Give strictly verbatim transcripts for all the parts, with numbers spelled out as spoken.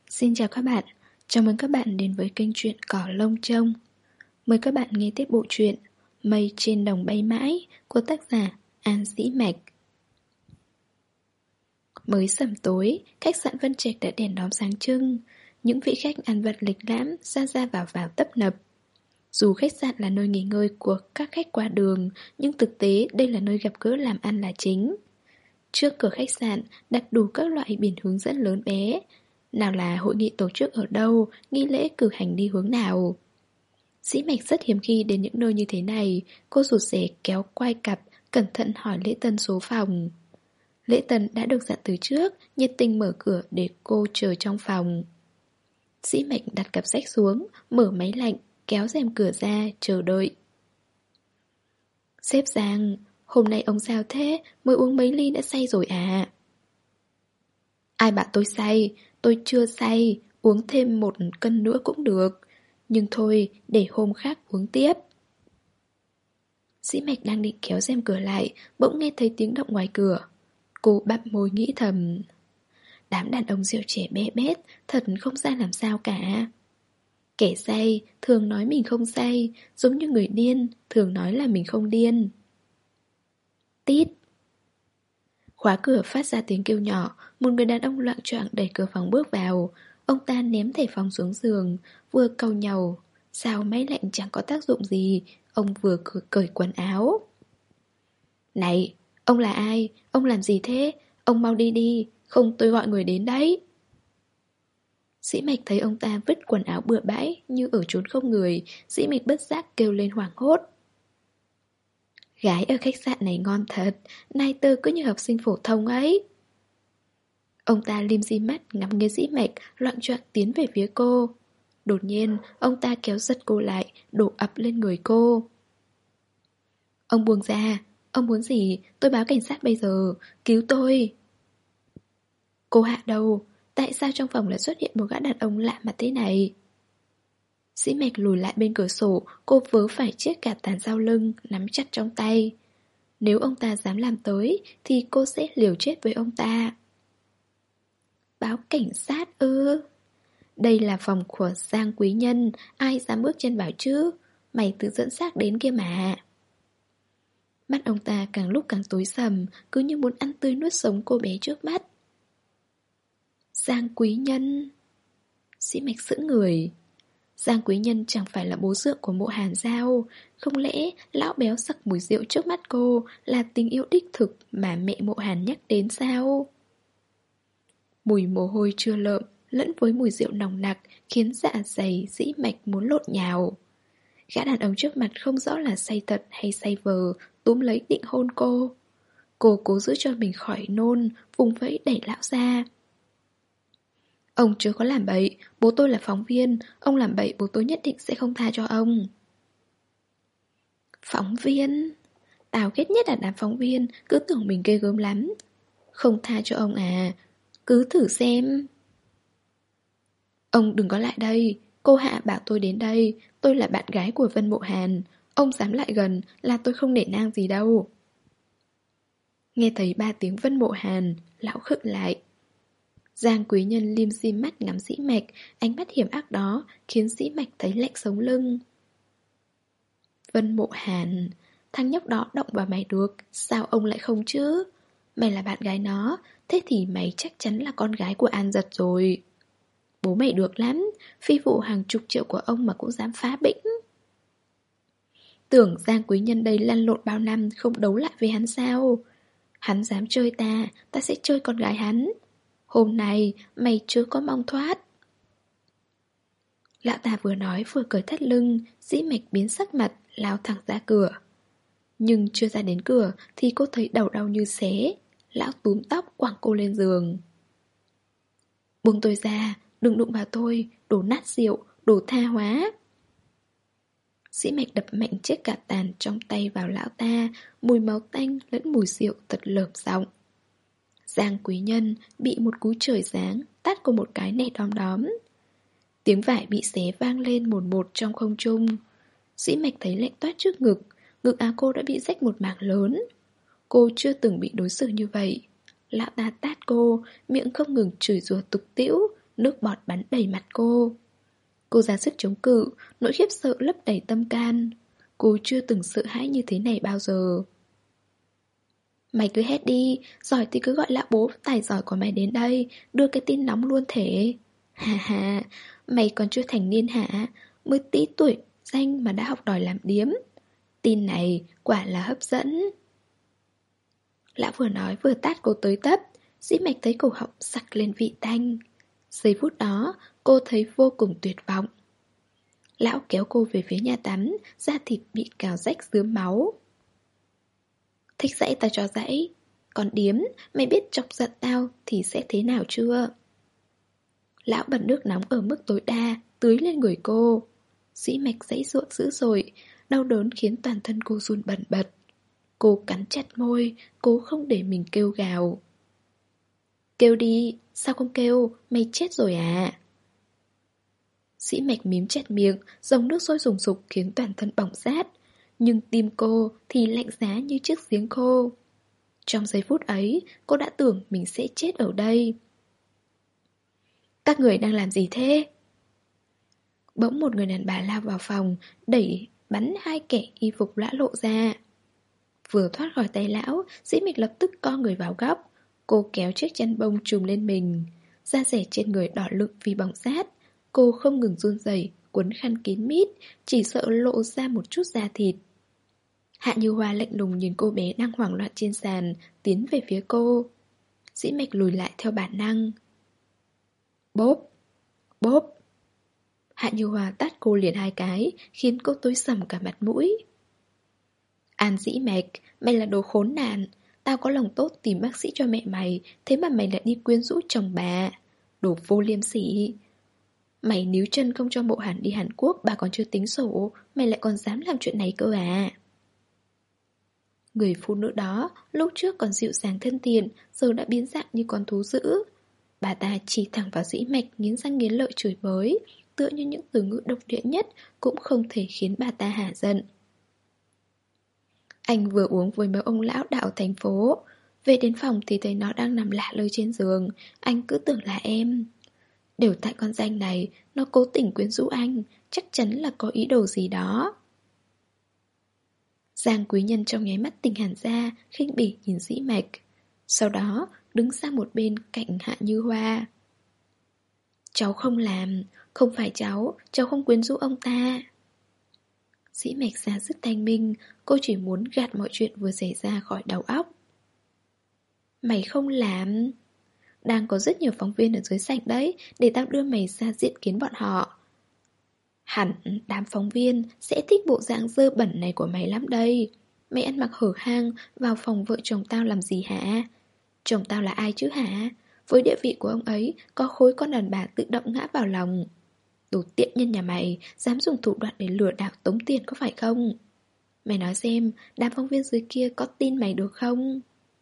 Xin chào các bạn, chào mừng các bạn đến với kênh truyện Cỏ Lông Trông. Mời các bạn nghe tiếp bộ truyện Mây trên đồng bay mãi của tác giả An Dĩ Mạch. Mới sẩm tối, khách sạn Vân Trạch đã đèn đóm sáng trưng. Những vị khách ăn vặt lịch lãm ra ra vào vào tấp nập. Dù khách sạn là nơi nghỉ ngơi của các khách qua đường, nhưng thực tế đây là nơi gặp gỡ làm ăn là chính. Trước cửa khách sạn đặt đủ các loại biển hướng dẫn lớn bé. Nào là hội nghị tổ chức ở đâu, nghi lễ cử hành đi hướng nào. Dĩ Mạch rất hiếm khi đến những nơi như thế này. Cô rụt rè kéo quai cặp, cẩn thận hỏi lễ tân số phòng. Lễ tân đã được dặn từ trước, nhiệt tình mở cửa để cô chờ trong phòng. Dĩ Mạch đặt cặp sách xuống, mở máy lạnh, kéo rèm cửa ra, chờ đợi. Sếp Giang, hôm nay ông sao thế, mới uống mấy ly đã say rồi à? Ai bảo tôi say, tôi chưa say, uống thêm một cân nữa cũng được. Nhưng thôi, để hôm khác uống tiếp. Dĩ Mạch đang định kéo rèm cửa lại, bỗng nghe thấy tiếng động ngoài cửa. Cô bặm môi nghĩ thầm. Đám đàn ông rượu trẻ bé bét, thật không ra làm sao cả. Kẻ say thường nói mình không say, giống như người điên thường nói là mình không điên. Tít. Khóa cửa phát ra tiếng kêu nhỏ, một người đàn ông loạng choạng đẩy cửa phòng bước vào. Ông ta ném thẻ phòng xuống giường, vừa cau nhàu. Sao máy lạnh chẳng có tác dụng gì, ông vừa cởi, cởi quần áo. Này, ông là ai? Ông làm gì thế? Ông mau đi đi, không tôi gọi người đến đấy. Dĩ Mạch thấy ông ta vứt quần áo bừa bãi như ở chốn không người, Dĩ Mạch bất giác kêu lên hoảng hốt. Gái ở khách sạn này ngon thật, nai tơ cứ như học sinh phổ thông ấy. Ông ta lim di mắt ngắm nghía Dĩ Mạch, loạng choạng tiến về phía cô. Đột nhiên, ông ta kéo giật cô lại, đổ ập lên người cô. Ông buông ra, ông muốn gì, tôi báo cảnh sát bây giờ, cứu tôi. Cô hạ đầu, tại sao trong phòng lại xuất hiện một gã đàn ông lạ mặt thế này? Dĩ Mạch lùi lại bên cửa sổ, cô vớ phải chiếc gạt tàn sau lưng, nắm chặt trong tay. Nếu ông ta dám làm tới, thì cô sẽ liều chết với ông ta. Báo cảnh sát ư? Đây là phòng của Giang Quý Nhân, ai dám bước chân vào chứ? Mày tự dẫn xác đến kia mà. Mắt ông ta càng lúc càng tối sầm, cứ như muốn ăn tươi nuốt sống cô bé trước mắt. Giang Quý Nhân. Dĩ Mạch sững người. Giang Quý Nhân chẳng phải là bố dượng của Mộ Hàn sao? Không lẽ lão béo sặc mùi rượu trước mắt cô là tình yêu đích thực mà mẹ Mộ Hàn nhắc đến sao? Mùi mồ hôi chưa lợm lẫn với mùi rượu nồng nặc khiến dạ dày Dĩ Mạch muốn lộn nhào. Gã đàn ông trước mặt không rõ là say thật hay say vờ, túm lấy định hôn cô. Cô cố giữ cho mình khỏi nôn, vùng vẫy đẩy lão ra. Ông chưa có làm bậy, bố tôi là phóng viên, ông làm bậy bố tôi nhất định sẽ không tha cho ông. Phóng viên? Tao ghét nhất là đám phóng viên, cứ tưởng mình ghê gớm lắm. Không tha cho ông à, cứ thử xem. Ông đừng có lại đây, cô Hạ bảo tôi đến đây, tôi là bạn gái của Vân Mộ Hàn. Ông dám lại gần là tôi không nể nang gì đâu. Nghe thấy ba tiếng Vân Mộ Hàn, lão khựng lại. Giang Quý Nhân lim dim mắt ngắm Dĩ Mạch, ánh mắt hiểm ác đó khiến Dĩ Mạch thấy lạnh sống lưng. Vân Mộ Hàn, thằng nhóc đó động vào mày được, sao ông lại không chứ? Mày là bạn gái nó, thế thì mày chắc chắn là con gái của An Giật rồi. Bố mày được lắm, phi vụ hàng chục triệu của ông mà cũng dám phá bĩnh. Tưởng Giang Quý Nhân đây lăn lộn bao năm không đấu lại với hắn sao? Hắn dám chơi ta, ta sẽ chơi con gái hắn. Hôm nay mày chưa có mong thoát. Lão ta vừa nói vừa cởi thắt lưng, Dĩ Mạch biến sắc mặt, lao thẳng ra cửa. Nhưng chưa ra đến cửa thì cô thấy đầu đau như xé. Lão túm tóc quẳng cô lên giường. Buông tôi ra, đừng đụng vào tôi, đồ nát rượu, đồ tha hóa. Dĩ Mạch đập mạnh chiếc gạt tàn trong tay vào lão ta, mùi máu tanh lẫn mùi rượu tật lởm giọng. Giang Quý Nhân bị một cú trời giáng tát cô một cái nẻ đom đóm. Tiếng vải bị xé vang lên một một trong không trung. Dĩ Mạch thấy lạnh toát trước ngực, ngực áo cô đã bị rách một mảng lớn. Cô chưa từng bị đối xử như vậy. Lão ta tát cô, miệng không ngừng chửi rủa tục tĩu, nước bọt bắn đầy mặt cô. Cô ra sức chống cự, nỗi khiếp sợ lấp đầy tâm can. Cô chưa từng sợ hãi như thế này bao giờ. Mày cứ hét đi, giỏi thì cứ gọi lão bố tài giỏi của mày đến đây, đưa cái tin nóng luôn thể. Hà hà, mày còn chưa thành niên hả? Mới tí tuổi danh mà đã học đòi làm điếm. Tin này quả là hấp dẫn. Lão vừa nói vừa tát cô tới tấp. Dĩ Mạch thấy cổ họng sặc lên vị tanh. Giây phút đó, cô thấy vô cùng tuyệt vọng. Lão kéo cô về phía nhà tắm, da thịt bị cào rách rướm máu. Thích dãy tao cho dãy. Còn điếm, mày biết chọc giận tao thì sẽ thế nào chưa? Lão bật nước nóng ở mức tối đa, tưới lên người cô. Dĩ Mạch dãy ruộng dữ dội, đau đớn khiến toàn thân cô run bần bật. Cô cắn chặt môi, cố không để mình kêu gào. Kêu đi, sao không kêu, mày chết rồi à? Dĩ Mạch mím chặt miệng, dòng nước sôi rùng sục khiến toàn thân bỏng rát. Nhưng tim cô thì lạnh giá như chiếc giếng khô. Trong giây phút ấy, cô đã tưởng mình sẽ chết ở đây. Các người đang làm gì thế? Bỗng một người đàn bà lao vào phòng, đẩy bắn hai kẻ y phục lã lộ ra. Vừa thoát khỏi tay lão, Dĩ Mạch lập tức co người vào góc. Cô kéo chiếc chăn bông trùm lên mình. Da rẻ trên người đỏ lựng vì bỏng rát. Cô không ngừng run rẩy, quấn khăn kín mít, chỉ sợ lộ ra một chút da thịt. Hạ Như Hoa lạnh lùng nhìn cô bé đang hoảng loạn trên sàn, tiến về phía cô. Dĩ Mạch lùi lại theo bản năng. Bốp! Bốp! Hạ Như Hoa tát cô liền hai cái, khiến cô tối sầm cả mặt mũi. An Dĩ Mạch, mày là đồ khốn nạn. Tao có lòng tốt tìm bác sĩ cho mẹ mày, thế mà mày lại đi quyến rũ chồng bà. Đồ vô liêm sỉ. Mày níu chân không cho Mộ Hàn đi Hàn Quốc, bà còn chưa tính sổ, mày lại còn dám làm chuyện này cơ à? Người phụ nữ đó lúc trước còn dịu dàng thân thiện, giờ đã biến dạng như con thú dữ. Bà ta chỉ thẳng vào Dĩ Mạch, nghiến răng nghiến lợi chửi bới, tựa như những từ ngữ độc địa nhất cũng không thể khiến bà ta hả giận. Anh vừa uống với mấy ông lão đạo thành phố, về đến phòng thì thấy nó đang nằm lả lơi trên giường. Anh cứ tưởng là em. Đều tại con danh này, nó cố tình quyến rũ anh, chắc chắn là có ý đồ gì đó. Giang Quý Nhân trong nháy mắt tỉnh hẳn ra, khinh bỉ nhìn Dĩ Mạch. Sau đó đứng sang một bên cạnh Hạ Như Hoa. Cháu không làm, không phải cháu, cháu không quyến rũ ông ta. Dĩ Mạch ra sức thanh minh, cô chỉ muốn gạt mọi chuyện vừa xảy ra khỏi đầu óc. Mày không làm. Đang có rất nhiều phóng viên ở dưới sảnh đấy, để tao đưa mày ra diện kiến bọn họ. Hẳn đám phóng viên sẽ thích bộ dạng dơ bẩn này của mày lắm đây. Mày ăn mặc hở hang vào phòng vợ chồng tao làm gì hả? Chồng tao là ai chứ hả? Với địa vị của ông ấy, có khối con đàn bà tự động ngã vào lòng. Đồ tiện nhân nhà mày, dám dùng thủ đoạn để lừa đảo tống tiền có phải không? Mày nói xem, đám phóng viên dưới kia có tin mày được không?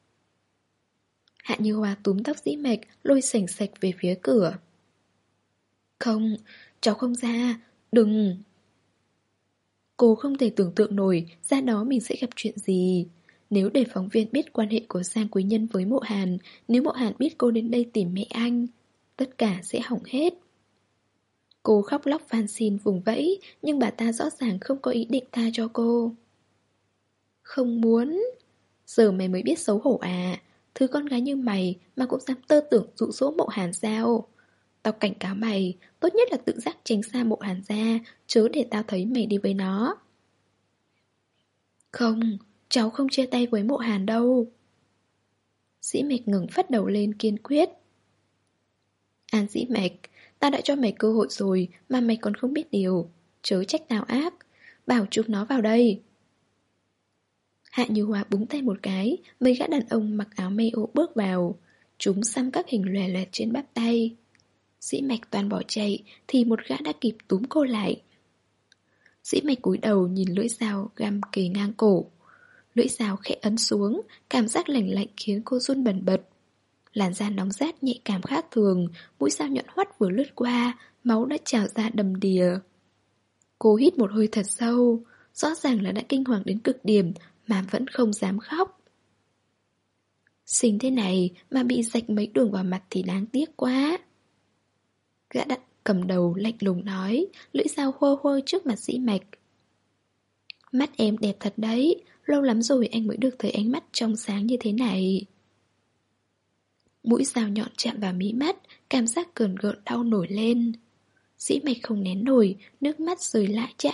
Hạ Như Hoa túm tóc Dĩ Mạch, lôi sành sạch về phía cửa. Không, cháu không ra, đừng. Cô không thể tưởng tượng nổi ra đó mình sẽ gặp chuyện gì. Nếu để phóng viên biết quan hệ của Giang Quý Nhân với Mộ Hàn, nếu Mộ Hàn biết cô đến đây tìm mẹ anh, tất cả sẽ hỏng hết. Cô khóc lóc van xin vùng vẫy, nhưng bà ta rõ ràng không có ý định tha cho cô. Không muốn. Giờ mày mới biết xấu hổ à? Thứ con gái như mày mà cũng dám tơ tưởng dụ dỗ Mộ Hàn sao? Tao cảnh cáo mày, tốt nhất là tự giác tránh xa Mộ Hàn ra, chớ để tao thấy mày đi với nó. Không, cháu không chia tay với Mộ Hàn đâu. Dĩ Mạch ngừng phát đầu lên kiên quyết. An Dĩ Mạch, tao đã cho mày cơ hội rồi mà mày còn không biết điều. Chớ trách tao ác. Bảo chúng nó vào đây. Hạ Như Hoa búng tay một cái, mấy gã đàn ông mặc áo mê ô bước vào. Chúng xăm các hình lòe loẹt trên bắp tay. Dĩ Mạch toàn bỏ chạy thì một gã đã kịp túm cô lại. Dĩ Mạch cúi đầu nhìn lưỡi dao găm kề ngang cổ. Lưỡi dao khẽ ấn xuống, cảm giác lạnh lạnh khiến cô run bần bật. Làn da nóng rát nhạy cảm khác thường, mũi dao nhọn hoắt vừa lướt qua, máu đã trào ra đầm đìa. Cô hít một hơi thật sâu, rõ ràng là đã kinh hoàng đến cực điểm mà vẫn không dám khóc. Xinh thế này mà bị rạch mấy đường vào mặt thì đáng tiếc quá. Gã đặt cầm đầu lạnh lùng nói, lưỡi dao hô hô trước mặt Dĩ Mạch. Mắt em đẹp thật đấy, lâu lắm rồi anh mới được thấy ánh mắt trong sáng như thế này. Mũi dao nhọn chạm vào mí mắt, cảm giác cờn gợn đau nổi lên. Dĩ Mạch không nén nổi, nước mắt rơi lại chã.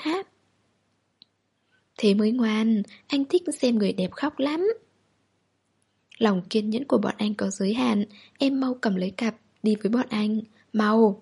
Thế mới ngoan, anh thích xem người đẹp khóc lắm. Lòng kiên nhẫn của bọn anh có giới hạn, em mau cầm lấy cặp, đi với bọn anh, mau.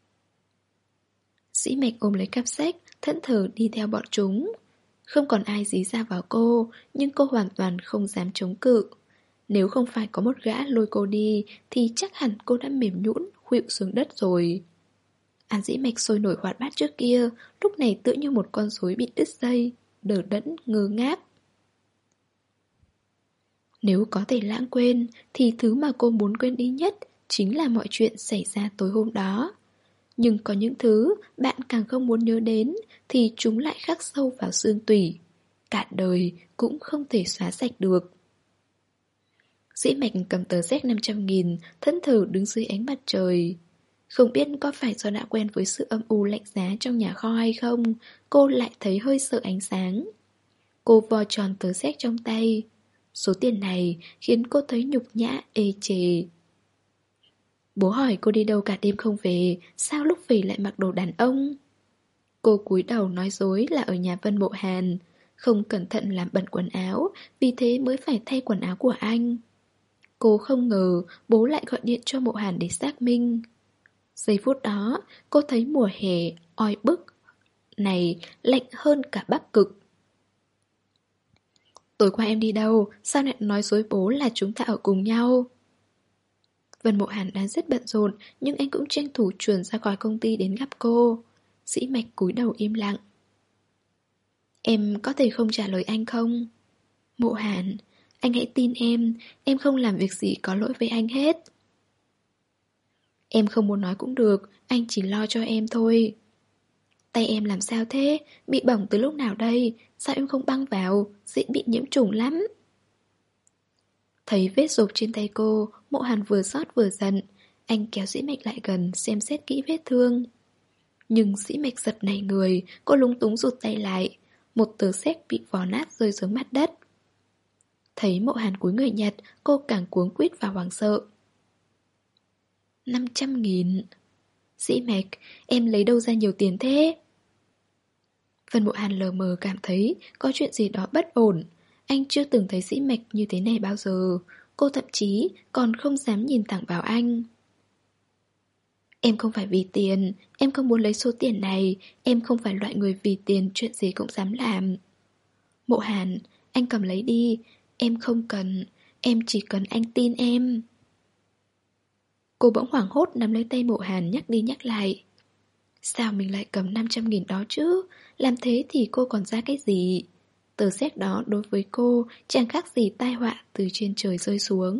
Dĩ Mạch ôm lấy cặp sách, thẫn thờ đi theo bọn chúng. Không còn ai dí ra vào cô, nhưng cô hoàn toàn không dám chống cự. Nếu không phải có một gã lôi cô đi, thì chắc hẳn cô đã mềm nhũn, khuỵu xuống đất rồi. An Dĩ Mạch sôi nổi hoạt bát trước kia, lúc này tựa như một con rối bị đứt dây, đờ đẫn, ngơ ngác. Nếu có thể lãng quên, thì thứ mà cô muốn quên đi nhất chính là mọi chuyện xảy ra tối hôm đó. Nhưng có những thứ bạn càng không muốn nhớ đến thì chúng lại khắc sâu vào xương tủy. Cả đời cũng không thể xóa sạch được. Dĩ Mạch cầm tờ séc năm trăm nghìn, thẫn thờ đứng dưới ánh mặt trời. Không biết có phải do đã quen với sự âm u lạnh giá trong nhà kho hay không, cô lại thấy hơi sợ ánh sáng. Cô vo tròn tờ séc trong tay. Số tiền này khiến cô thấy nhục nhã, ê chề. Bố hỏi cô đi đâu cả đêm không về, sao lúc về lại mặc đồ đàn ông? Cô cúi đầu nói dối là ở nhà Vân Mộ Hàn, không cẩn thận làm bẩn quần áo, vì thế mới phải thay quần áo của anh. Cô không ngờ bố lại gọi điện cho Mộ Hàn để xác minh. Giây phút đó, cô thấy mùa hè oi bức này lạnh hơn cả Bắc Cực. Tối qua em đi đâu, sao lại nói dối bố là chúng ta ở cùng nhau? Vân Mộ Hàn đang rất bận rộn, nhưng anh cũng tranh thủ chuồn ra khỏi công ty đến gặp cô. Dĩ Mạch cúi đầu im lặng. Em có thể không trả lời anh không? Mộ Hàn, anh hãy tin em, em không làm việc gì có lỗi với anh hết. Em không muốn nói cũng được, anh chỉ lo cho em thôi. Tay em làm sao thế? Bị bỏng từ lúc nào đây? Sao em không băng vào? Dễ bị nhiễm trùng lắm. Thấy vết rộp trên tay cô, Mộ Hàn vừa xót vừa giận. Anh kéo Dĩ Mạch lại gần, xem xét kỹ vết thương. Nhưng Dĩ Mạch giật nảy người, cô lúng túng rụt tay lại. Một tờ séc bị vò nát rơi xuống mặt đất. Thấy Mộ Hàn cúi người nhặt, cô càng cuống quýt và hoảng sợ. Năm trăm nghìn. Dĩ Mạch, em lấy đâu ra nhiều tiền thế? Vân Mộ Hàn lờ mờ cảm thấy có chuyện gì đó bất ổn. Anh chưa từng thấy Dĩ Mạch như thế này bao giờ. Cô thậm chí còn không dám nhìn thẳng vào anh. Em không phải vì tiền, em không muốn lấy số tiền này, em không phải loại người vì tiền chuyện gì cũng dám làm. Mộ Hàn, anh cầm lấy đi, em không cần, em chỉ cần anh tin em. Cô bỗng hoảng hốt nắm lấy tay Mộ Hàn nhắc đi nhắc lại. Sao mình lại cầm năm trăm nghìn đó chứ? Làm thế thì cô còn ra cái gì? Tờ séc đó đối với cô chẳng khác gì tai họa từ trên trời rơi xuống.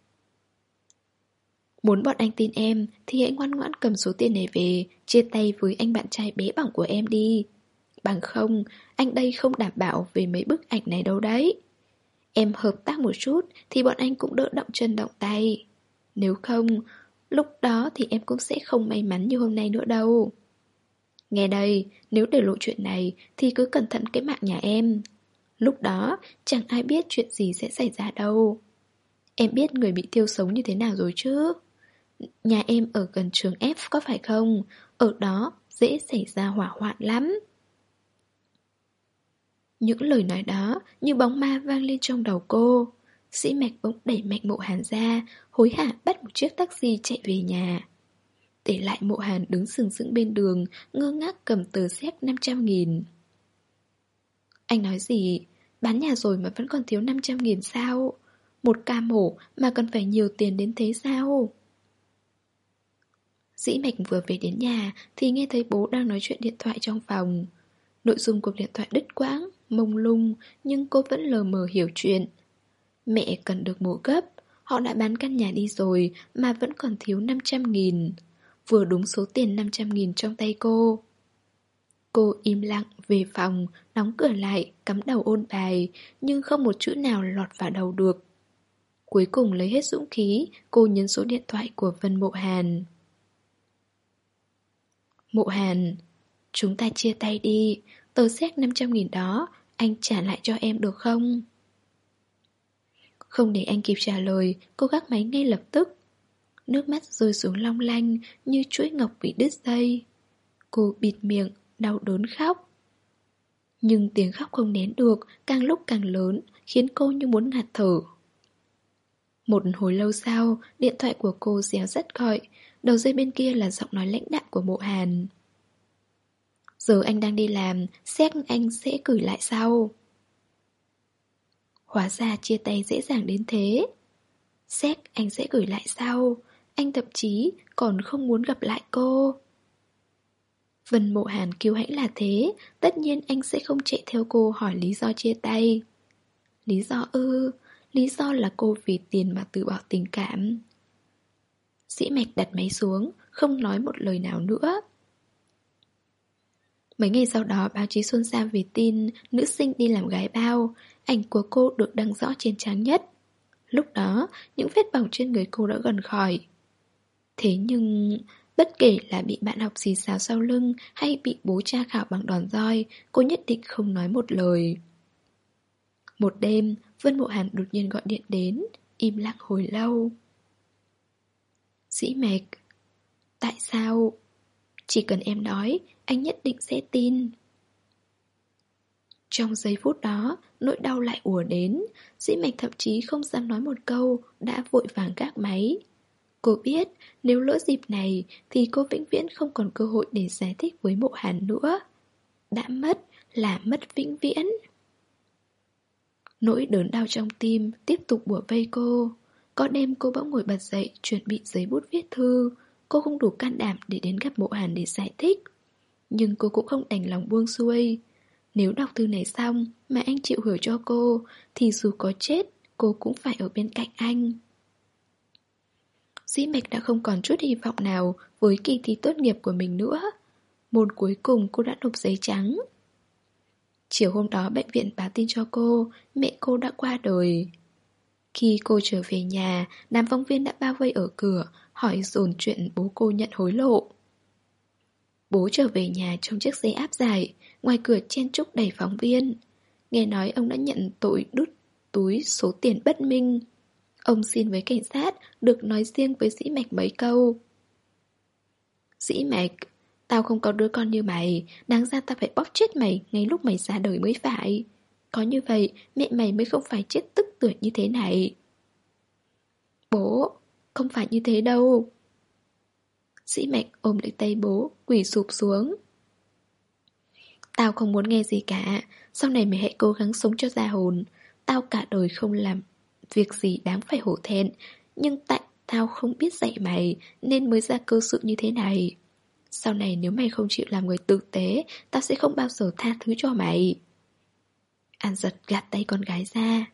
Muốn bọn anh tin em thì hãy ngoan ngoãn cầm số tiền này về, chia tay với anh bạn trai bé bỏng của em đi. Bằng không, anh đây không đảm bảo về mấy bức ảnh này đâu đấy. Em hợp tác một chút thì bọn anh cũng đỡ động chân động tay. Nếu không, lúc đó thì em cũng sẽ không may mắn như hôm nay nữa đâu. Nghe đây, nếu để lộ chuyện này thì cứ cẩn thận cái mạng nhà em. Lúc đó chẳng ai biết chuyện gì sẽ xảy ra đâu. Em biết người bị thiêu sống như thế nào rồi chứ? Nhà em ở gần trường F có phải không? Ở đó dễ xảy ra hỏa hoạn lắm. Những lời nói đó như bóng ma vang lên trong đầu cô. Dĩ Mạch bỗng đẩy mạnh Mộ Hàn ra, hối hả bắt một chiếc taxi chạy về nhà. Để lại Mộ Hàn đứng sừng sững bên đường, ngơ ngác cầm tờ séc năm trăm nghìn. Anh nói gì? Bán nhà rồi mà vẫn còn thiếu năm trăm nghìn sao? Một ca mổ mà cần phải nhiều tiền đến thế sao? Dĩ Mạch vừa về đến nhà thì nghe thấy bố đang nói chuyện điện thoại trong phòng. Nội dung cuộc điện thoại đứt quãng, mông lung, nhưng cô vẫn lờ mờ hiểu chuyện. Mẹ cần được mổ gấp, họ đã bán căn nhà đi rồi mà vẫn còn thiếu năm trăm nghìn. Vừa đúng số tiền năm trăm nghìn trong tay cô. Cô im lặng về phòng, đóng cửa lại, cắm đầu ôn bài, nhưng không một chữ nào lọt vào đầu được. Cuối cùng lấy hết dũng khí, cô nhấn số điện thoại của Vân Mộ Hàn. Mộ Hàn, chúng ta chia tay đi. Tờ séc năm trăm nghìn đó anh trả lại cho em được không? Không để anh kịp trả lời, cô gác máy ngay lập tức. Nước mắt rơi xuống long lanh như chuỗi ngọc bị đứt dây. Cô bịt miệng, đau đớn khóc. Nhưng tiếng khóc không nén được, càng lúc càng lớn, khiến cô như muốn ngạt thở. Một hồi lâu sau, điện thoại của cô réo rắt gọi. Đầu dây bên kia là giọng nói lãnh đạm của Mộ Hàn. Giờ anh đang đi làm, séc anh sẽ gửi lại sau. Hóa ra chia tay dễ dàng đến thế. Séc anh sẽ gửi lại sau. Anh thậm chí còn không muốn gặp lại cô. Vân Mộ Hàn kiêu hãnh là thế, tất nhiên anh sẽ không chạy theo cô hỏi lý do chia tay. Lý do ư, lý do là cô vì tiền mà từ bỏ tình cảm. Dĩ Mạch đặt máy xuống, không nói một lời nào nữa. Mấy ngày sau đó báo chí xôn xao vì tin nữ sinh đi làm gái bao, ảnh của cô được đăng rõ trên trang nhất. Lúc đó, những vết bỏng trên người cô đã gần khỏi. Thế nhưng, bất kể là bị bạn học xì xào sau lưng hay bị bố tra khảo bằng đòn roi, cô nhất định không nói một lời. Một đêm, Vân Mộ Hàn đột nhiên gọi điện đến, im lặng hồi lâu. Dĩ Mạch, tại sao? Chỉ cần em nói, anh nhất định sẽ tin. Trong giây phút đó, nỗi đau lại ùa đến. Dĩ Mạch thậm chí không dám nói một câu, đã vội vàng gác máy. Cô biết nếu lỡ dịp này thì cô vĩnh viễn không còn cơ hội để giải thích với Mộ Hàn nữa. Đã mất là mất vĩnh viễn. Nỗi đớn đau trong tim tiếp tục bủa vây cô. Có đêm cô bỗng ngồi bật dậy chuẩn bị giấy bút viết thư. Cô không đủ can đảm để đến gặp Mộ Hàn để giải thích. Nhưng cô cũng không đành lòng buông xuôi. Nếu đọc thư này xong mà anh chịu hiểu cho cô thì dù có chết cô cũng phải ở bên cạnh anh. Dĩ Mạch đã không còn chút hy vọng nào với kỳ thi tốt nghiệp của mình nữa. Môn cuối cùng cô đã nộp giấy trắng. Chiều hôm đó bệnh viện báo tin cho cô, mẹ cô đã qua đời. Khi cô trở về nhà, đám phóng viên đã bao vây ở cửa, hỏi dồn chuyện bố cô nhận hối lộ. Bố trở về nhà trong chiếc xe áp giải, ngoài cửa chen chúc đầy phóng viên. Nghe nói ông đã nhận tội đút túi số tiền bất minh. Ông xin với cảnh sát được nói riêng với Dĩ Mạch mấy câu. Dĩ Mạch, tao không có đứa con như mày, đáng ra tao phải bóp chết mày ngay lúc mày ra đời mới phải. Có như vậy mẹ mày mới không phải chết tức tưởi như thế này. Bố, không phải như thế đâu. Dĩ Mạch ôm lấy tay bố, quỳ sụp xuống. Tao không muốn nghe gì cả, sau này mày hãy cố gắng sống cho ra hồn. Tao cả đời không làm việc gì đáng phải hổ thẹn, nhưng tại tao không biết dạy mày nên mới ra cơ sự như thế này. Sau này nếu mày không chịu làm người tử tế, tao sẽ không bao giờ tha thứ cho mày. An giật gạt tay con gái ra.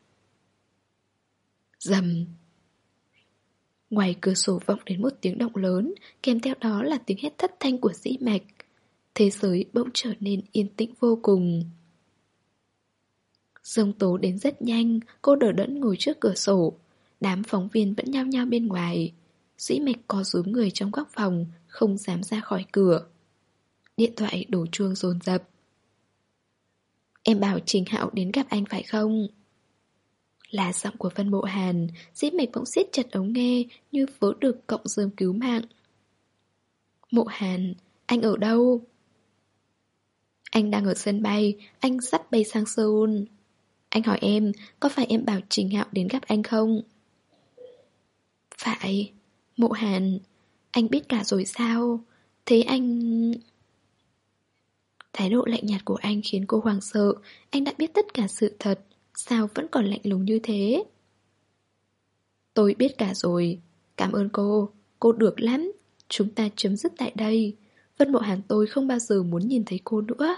Rầm. Ngoài cửa sổ vọng đến một tiếng động lớn, kèm theo đó là tiếng hét thất thanh của Dĩ Mạch. Thế giới bỗng trở nên yên tĩnh vô cùng. Giông tố đến rất nhanh, cô đờ đẫn ngồi trước cửa sổ. Đám phóng viên vẫn nhao nhao bên ngoài. Dĩ Mạch co rúm người trong góc phòng, không dám ra khỏi cửa. Điện thoại đổ chuông dồn dập. Em bảo Trình Hạo đến gặp anh phải không? Là giọng của Vân Mộ Hàn. Dĩ Mạch bỗng siết chặt ống nghe như vớ được cọng rơm cứu mạng. Mộ Hàn, anh ở đâu? Anh đang ở sân bay, anh sắp bay sang Seoul. Anh hỏi em, có phải em bảo Trình Hạo đến gặp anh không? Phải. Mộ Hàn, anh biết cả rồi sao? Thế anh... Thái độ lạnh nhạt của anh khiến cô hoảng sợ. Anh đã biết tất cả sự thật, sao vẫn còn lạnh lùng như thế? Tôi biết cả rồi. Cảm ơn cô. Cô được lắm. Chúng ta chấm dứt tại đây. Vân Mộ Hàn tôi không bao giờ muốn nhìn thấy cô nữa.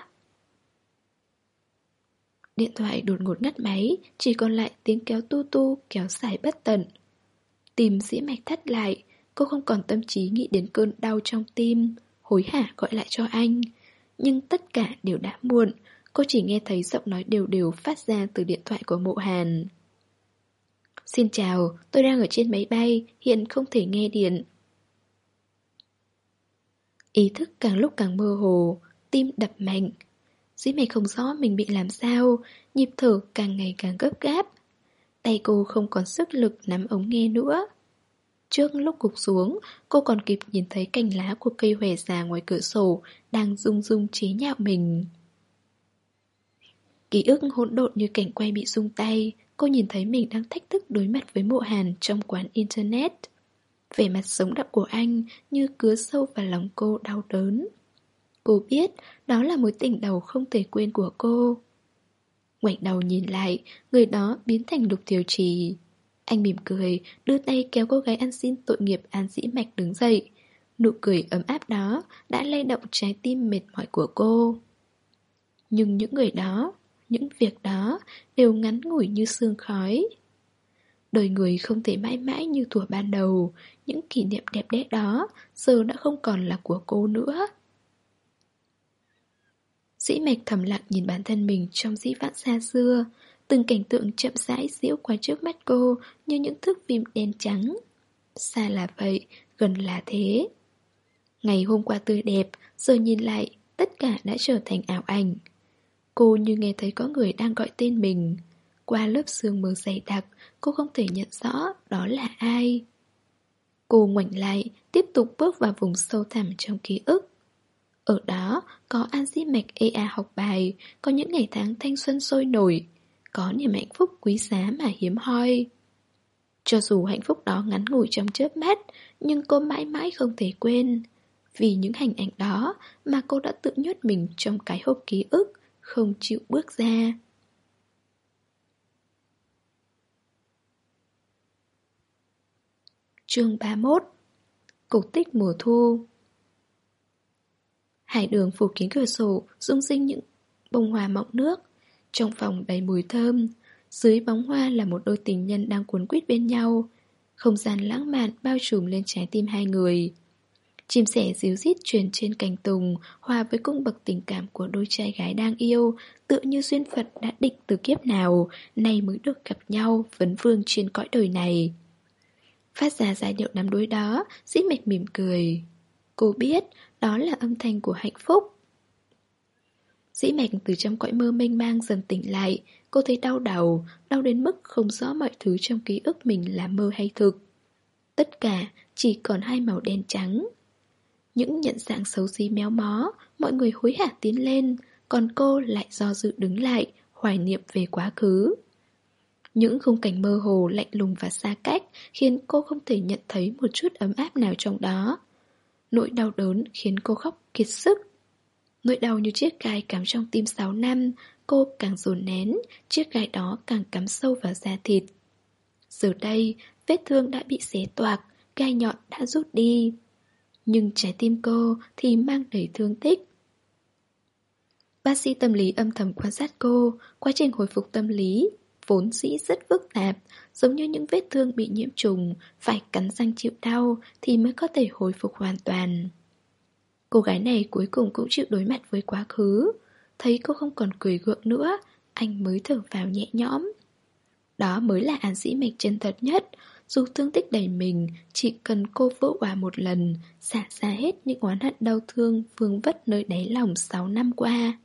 Điện thoại đột ngột ngắt máy, chỉ còn lại tiếng kéo tu tu kéo dài bất tận. Tim Dĩ Mạch thắt lại. Cô không còn tâm trí nghĩ đến cơn đau trong tim, hối hả gọi lại cho anh. Nhưng tất cả đều đã muộn. Cô chỉ nghe thấy giọng nói đều đều phát ra từ điện thoại của Mộ Hàn. Xin chào, tôi đang ở trên máy bay, hiện không thể nghe điện. Ý thức càng lúc càng mơ hồ, tim đập mạnh. Dĩ mạch không rõ mình bị làm sao, nhịp thở càng ngày càng gấp gáp. Tay cô không còn sức lực nắm ống nghe nữa. Trước lúc gục xuống, cô còn kịp nhìn thấy cành lá của cây hòe già ngoài cửa sổ đang rung rung chế nhạo mình. Ký ức hỗn độn như cảnh quay bị rung tay. Cô nhìn thấy mình đang thách thức đối mặt với Mộ Hàn trong quán internet. Vẻ mặt sống động của anh như cứa sâu vào lòng cô đau đớn. Cô biết đó là mối tình đầu không thể quên của cô. Ngoảnh đầu nhìn lại, người đó biến thành Lục Thiều Trì. Anh mỉm cười, đưa tay kéo cô gái ăn xin tội nghiệp An Dĩ Mạch đứng dậy. Nụ cười ấm áp đó đã lay động trái tim mệt mỏi của cô. Nhưng những người đó, những việc đó đều ngắn ngủi như sương khói. Đời người không thể mãi mãi như thuở ban đầu. Những kỷ niệm đẹp đẽ đó giờ đã không còn là của cô nữa. Dĩ Mạch thầm lặng nhìn bản thân mình trong dĩ vãng xa xưa. Từng cảnh tượng chậm rãi diễu qua trước mắt cô như những thước phim đen trắng. Xa là vậy, gần là thế. Ngày hôm qua tươi đẹp, giờ nhìn lại, tất cả đã trở thành ảo ảnh. Cô như nghe thấy có người đang gọi tên mình. Qua lớp sương mờ dày đặc, cô không thể nhận rõ đó là ai. Cô ngoảnh lại, tiếp tục bước vào vùng sâu thẳm trong ký ức. Ở đó có An Dĩ Mạch ê a học bài, có những ngày tháng thanh xuân sôi nổi, có niềm hạnh phúc quý giá mà hiếm hoi. Cho dù hạnh phúc đó ngắn ngủi trong chớp mắt, nhưng cô mãi mãi không thể quên. Vì những hình ảnh đó mà cô đã tự nhốt mình trong cái hộp ký ức, không chịu bước ra. Chương ba mươi mốt. Cổ tích mùa thu. Hải đường phủ kín cửa sổ, rung rinh những bông hoa mọng nước. Trong phòng đầy mùi thơm, dưới bóng hoa là một đôi tình nhân đang cuốn quýt bên nhau. Không gian lãng mạn bao trùm lên trái tim hai người. Chim sẻ ríu rít truyền trên cành tùng, hòa với cung bậc tình cảm của đôi trai gái đang yêu, tựa như duyên phận đã định từ kiếp nào, nay mới được gặp nhau, vấn vương trên cõi đời này. Phát ra giai điệu đắm đuối đó, Dĩ Mạch mỉm cười. Cô biết đó là âm thanh của hạnh phúc. Dĩ Mạch từ trong cõi mơ mênh mang dần tỉnh lại. Cô thấy đau đầu, đau đến mức không rõ mọi thứ trong ký ức mình là mơ hay thực. Tất cả chỉ còn hai màu đen trắng. Những nhận dạng xấu xí méo mó, mọi người hối hả tiến lên, còn cô lại do dự đứng lại, hoài niệm về quá khứ. Những khung cảnh mơ hồ, lạnh lùng và xa cách khiến cô không thể nhận thấy một chút ấm áp nào trong đó. Nỗi đau đớn khiến cô khóc kiệt sức. Nỗi đau như chiếc gai cắm trong tim sáu năm, cô càng dồn nén, chiếc gai đó càng cắm sâu vào da thịt. Giờ đây, vết thương đã bị xé toạc, gai nhọn đã rút đi. Nhưng trái tim cô thì mang đầy thương tích. Bác sĩ tâm lý âm thầm quan sát cô, quá trình hồi phục tâm lý vốn dĩ rất phức tạp, giống như những vết thương bị nhiễm trùng, phải cắn răng chịu đau thì mới có thể hồi phục hoàn toàn. Cô gái này cuối cùng cũng chịu đối mặt với quá khứ. Thấy cô không còn cười gượng nữa, anh mới thở vào nhẹ nhõm. Đó mới là An Dĩ Mạch chân thật nhất. Dù thương tích đầy mình, chỉ cần cô vỡ òa một lần, xả ra hết những oán hận đau thương vương vất nơi đáy lòng sáu năm qua.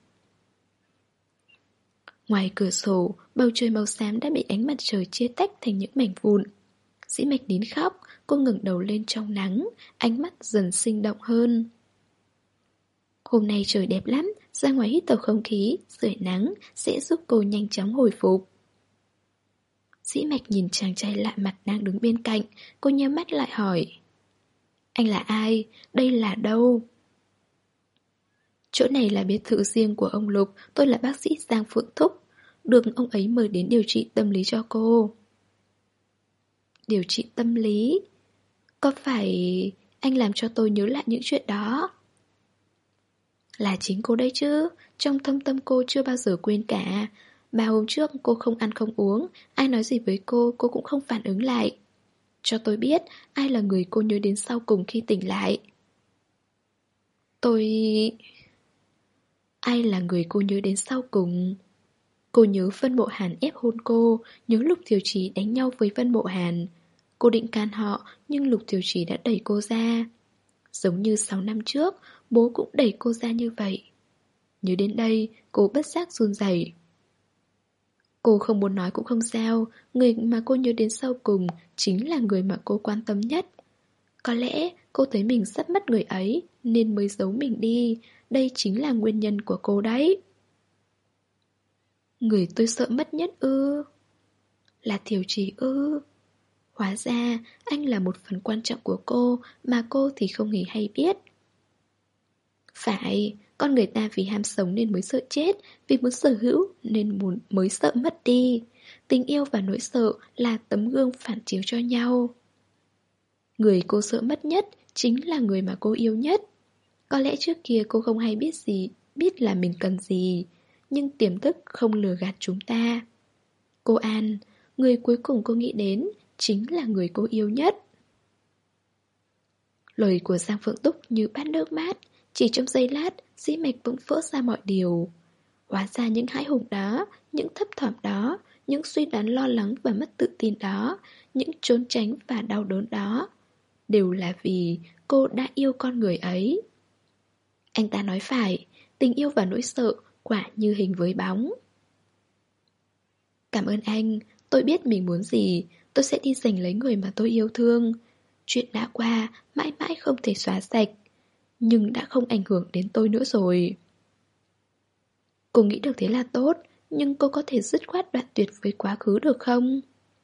Ngoài cửa sổ, bầu trời màu xám đã bị ánh mặt trời chia tách thành những mảnh vụn. Dĩ Mạch nín khóc, cô ngẩng đầu lên trong nắng, ánh mắt dần sinh động hơn. Hôm nay trời đẹp lắm, ra ngoài hít thở không khí, sưởi nắng sẽ giúp cô nhanh chóng hồi phục. Dĩ Mạch nhìn chàng trai lạ mặt đang đứng bên cạnh, cô nhắm mắt lại hỏi. Anh là ai? Đây là đâu? Chỗ này là biệt thự riêng của ông Lục, tôi là bác sĩ Giang Phượng Thúc, được ông ấy mời đến điều trị tâm lý cho cô. Điều trị tâm lý? Có phải anh làm cho tôi nhớ lại những chuyện đó? Là chính cô đây chứ, trong thâm tâm cô chưa bao giờ quên cả. Ba hôm trước cô không ăn không uống, ai nói gì với cô, cô cũng không phản ứng lại. Cho tôi biết ai là người cô nhớ đến sau cùng khi tỉnh lại. Tôi... Ai là người cô nhớ đến sau cùng? Cô nhớ Vân Mộ Hàn ép hôn cô, nhớ Lục Thiều Trì đánh nhau với Vân Mộ Hàn. Cô định can họ, nhưng Lục Thiều Trì đã đẩy cô ra. Giống như sáu năm trước, bố cũng đẩy cô ra như vậy. Nhớ đến đây, cô bất giác run rẩy. Cô không muốn nói cũng không sao, người mà cô nhớ đến sau cùng chính là người mà cô quan tâm nhất. Có lẽ cô thấy mình sắp mất người ấy nên mới giấu mình đi, đây chính là nguyên nhân của cô đấy. Người tôi sợ mất nhất ư? Là Thiều Trì ư? Hóa ra anh là một phần quan trọng của cô mà cô thì không hề hay biết. Phải, con người ta vì ham sống nên mới sợ chết, vì muốn sở hữu nên muốn mới sợ mất đi. Tình yêu và nỗi sợ là tấm gương phản chiếu cho nhau. Người cô sợ mất nhất chính là người mà cô yêu nhất. Có lẽ trước kia cô không hay biết gì, biết là mình cần gì, nhưng tiềm thức không lừa gạt chúng ta. Cô An, người cuối cùng cô nghĩ đến chính là người cô yêu nhất. Lời của Giang Phượng Túc như bát nước mát, chỉ trong giây lát, dĩ mạch bỗng vỡ ra mọi điều. Hóa ra những hãi hùng đó, những thấp thỏm đó, những suy đoán lo lắng và mất tự tin đó, những trốn tránh và đau đớn đó, đều là vì cô đã yêu con người ấy. Anh ta nói phải, tình yêu và nỗi sợ quả như hình với bóng. Cảm ơn anh, tôi biết mình muốn gì, tôi sẽ đi giành lấy người mà tôi yêu thương. Chuyện đã qua, mãi mãi không thể xóa sạch, nhưng đã không ảnh hưởng đến tôi nữa rồi. Cô nghĩ được thế là tốt, nhưng cô có thể dứt khoát đoạn tuyệt với quá khứ được không?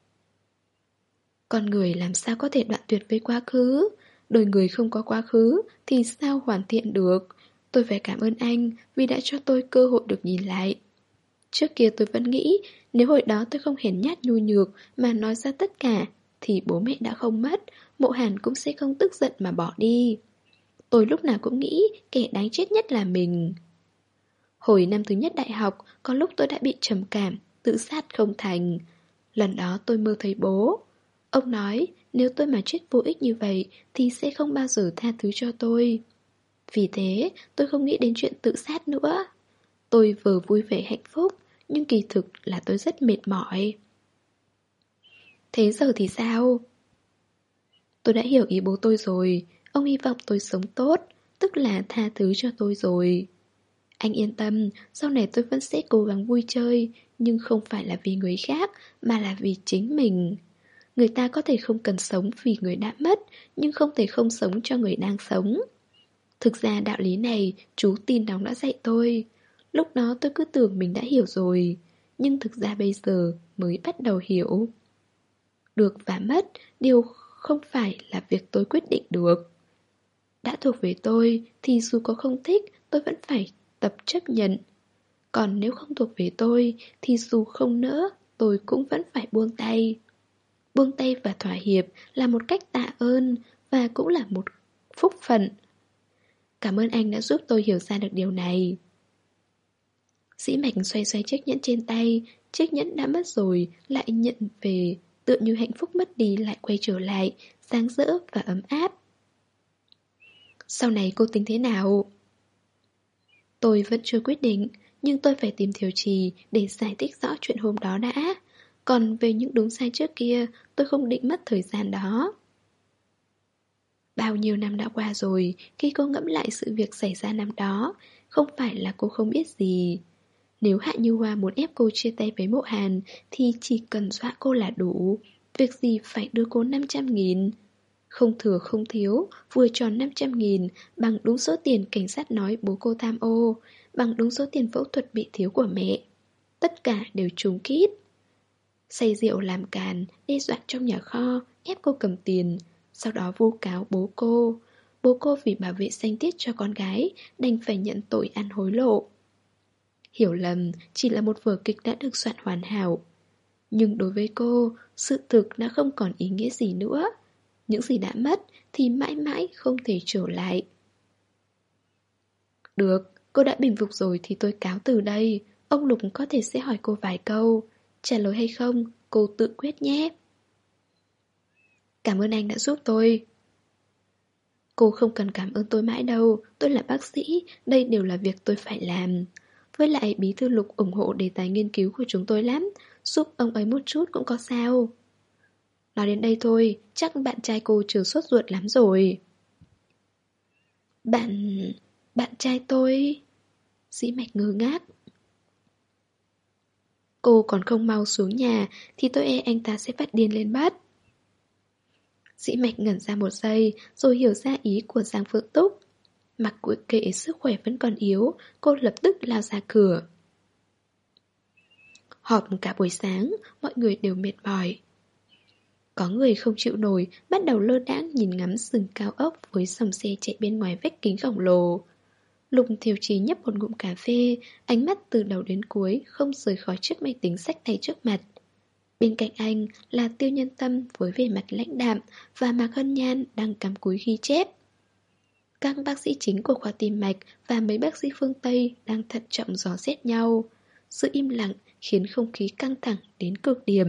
Con người làm sao có thể đoạn tuyệt với quá khứ? Đời người không có quá khứ thì sao hoàn thiện được? Tôi phải cảm ơn anh vì đã cho tôi cơ hội được nhìn lại. Trước kia tôi vẫn nghĩ nếu hồi đó tôi không hèn nhát nhu nhược mà nói ra tất cả thì bố mẹ đã không mất, Mộ Hàn cũng sẽ không tức giận mà bỏ đi. Tôi lúc nào cũng nghĩ kẻ đáng chết nhất là mình. Hồi năm thứ nhất đại học, có lúc tôi đã bị trầm cảm, tự sát không thành. Lần đó tôi mơ thấy bố. Ông nói nếu tôi mà chết vô ích như vậy thì sẽ không bao giờ tha thứ cho tôi. Vì thế tôi không nghĩ đến chuyện tự sát nữa. Tôi vừa vui vẻ hạnh phúc, nhưng kỳ thực là tôi rất mệt mỏi. Thế giờ thì sao? Tôi đã hiểu ý bố tôi rồi. Ông hy vọng tôi sống tốt, tức là tha thứ cho tôi rồi. Anh yên tâm, sau này tôi vẫn sẽ cố gắng vui chơi, nhưng không phải là vì người khác, mà là vì chính mình. Người ta có thể không cần sống vì người đã mất, nhưng không thể không sống cho người đang sống. Thực ra đạo lý này, chú Tin Đóng đã dạy tôi. Lúc đó tôi cứ tưởng mình đã hiểu rồi, nhưng thực ra bây giờ mới bắt đầu hiểu. Được và mất, điều không phải là việc tôi quyết định được. Đã thuộc về tôi thì dù có không thích, tôi vẫn phải tập chấp nhận. Còn nếu không thuộc về tôi thì dù không nỡ, tôi cũng vẫn phải buông tay. Buông tay và thỏa hiệp là một cách tạ ơn và cũng là một phúc phận. Cảm ơn anh đã giúp tôi hiểu ra được điều này. Dĩ Mạch xoay xoay chiếc nhẫn trên tay, chiếc nhẫn đã mất rồi lại nhận về, tựa như hạnh phúc mất đi lại quay trở lại, sáng rỡ và ấm áp. Sau này cô tính thế nào? Tôi vẫn chưa quyết định, nhưng tôi phải tìm Thiều Trì để giải thích rõ chuyện hôm đó đã. Còn về những đúng sai trước kia, tôi không định mất thời gian đó. Bao nhiêu năm đã qua rồi, khi cô ngẫm lại sự việc xảy ra năm đó, không phải là cô không biết gì. Nếu Hạ Như Hoa muốn ép cô chia tay với Mộ Hàn thì chỉ cần dọa cô là đủ. Việc gì phải đưa cô năm trăm nghìn. Không thừa không thiếu, vừa tròn năm trăm nghìn, bằng đúng số tiền cảnh sát nói bố cô tham ô, bằng đúng số tiền phẫu thuật bị thiếu của mẹ. Tất cả đều trùng kít. Say rượu làm càn, đe dọa trong nhà kho, ép cô cầm tiền, sau đó vu cáo bố cô. Bố cô vì bảo vệ danh tiết cho con gái, đành phải nhận tội ăn hối lộ. Hiểu lầm chỉ là một vở kịch đã được soạn hoàn hảo. Nhưng đối với cô, sự thực đã không còn ý nghĩa gì nữa. Những gì đã mất thì mãi mãi không thể trở lại. Được, cô đã bình phục rồi thì tôi cáo từ đây. Ông Lục có thể sẽ hỏi cô vài câu. Trả lời hay không, cô tự quyết nhé. Cảm ơn anh đã giúp tôi. Cô không cần cảm ơn tôi mãi đâu. Tôi là bác sĩ, đây đều là việc tôi phải làm. Với lại bí thư Lục ủng hộ đề tài nghiên cứu của chúng tôi lắm. Giúp ông ấy một chút cũng có sao. Nói đến đây thôi, chắc bạn trai cô chờ sốt ruột lắm rồi. Bạn... Bạn trai tôi... Dĩ Mạch ngơ ngác. Cô còn không mau xuống nhà thì tôi e anh ta sẽ phát điên lên bắt. Dĩ Mạch ngẩn ra một giây rồi hiểu ra ý của Giang Phượng Túc. Mặc kệ sức khỏe vẫn còn yếu, cô lập tức lao ra cửa. Họp cả buổi sáng, mọi người đều mệt mỏi. Có người không chịu nổi, bắt đầu lơ đãng nhìn ngắm rừng cao ốc với dòng xe chạy bên ngoài vách kính khổng lồ. Lục Thiều Chí nhấp một ngụm cà phê, ánh mắt từ đầu đến cuối không rời khỏi chiếc máy tính xách tay trước mặt. Bên cạnh anh là Tiêu Nhân Tâm với vẻ mặt lãnh đạm và Mạc Hân Nhan đang cắm cúi ghi chép. Các bác sĩ chính của khoa tim mạch và mấy bác sĩ phương Tây đang thận trọng dò xét nhau. Sự im lặng khiến không khí căng thẳng đến cực điểm.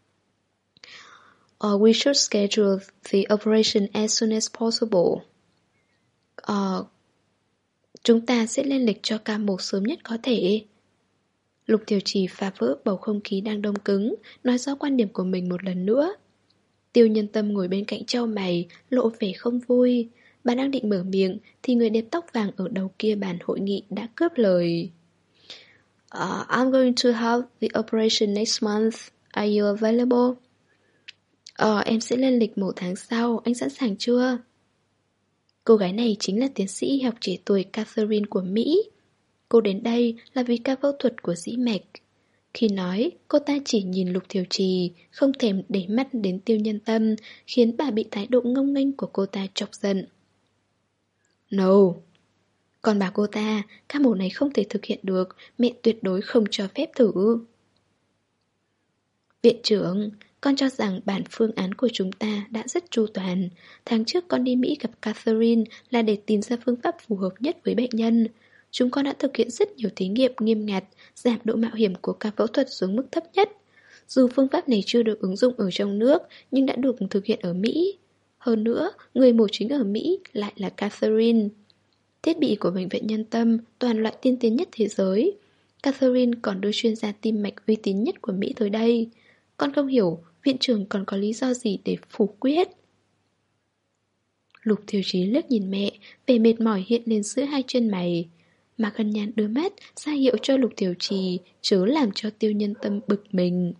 Uh, we should schedule the operation as soon as possible. Uh, chúng ta sẽ lên lịch cho ca mổ sớm nhất có thể. Lục Tiểu Trì phá vỡ bầu không khí đang đông cứng, nói rõ quan điểm của mình một lần nữa. Tiêu Nhân Tâm ngồi bên cạnh trao mày, lộ vẻ không vui. Bà đang định mở miệng thì người đẹp tóc vàng ở đầu kia bàn hội nghị đã cướp lời. uh, I'm going to have the operation next month. Are you available? Ờ, em sẽ lên lịch mổ tháng sau, anh sẵn sàng chưa? Cô gái này chính là tiến sĩ y học trẻ tuổi Catherine của Mỹ. Cô đến đây là vì ca phẫu thuật của Dĩ Mạch. Khi nói, cô ta chỉ nhìn Lục Thiều Trì, không thèm để mắt đến Tiêu Nhân Tâm, khiến bà bị thái độ ngông nghênh của cô ta chọc giận. No. Còn bà cô ta, ca mổ này không thể thực hiện được, mẹ tuyệt đối không cho phép thử. Viện trưởng, con cho rằng bản phương án của chúng ta đã rất chu toàn. Tháng trước con đi Mỹ gặp Catherine là để tìm ra phương pháp phù hợp nhất với bệnh nhân. Chúng con đã thực hiện rất nhiều thí nghiệm nghiêm ngặt, giảm độ mạo hiểm của ca phẫu thuật xuống mức thấp nhất. Dù phương pháp này chưa được ứng dụng ở trong nước, nhưng đã được thực hiện ở Mỹ. Hơn nữa, người mổ chính ở Mỹ lại là Catherine. Thiết bị của Bệnh viện Nhân Tâm toàn loại tiên tiến nhất thế giới. Catherine còn đưa chuyên gia tim mạch uy tín nhất của Mỹ tới đây. Con không hiểu viện trưởng còn có lý do gì để phủ quyết. Lục Thiều Chí liếc nhìn mẹ, vẻ mệt mỏi hiện lên giữa hai chân mày. Mạc Hân Nhan đưa mắt ra hiệu cho Lục Thiều Trì chớ làm cho Tiêu Nhân Tâm bực mình.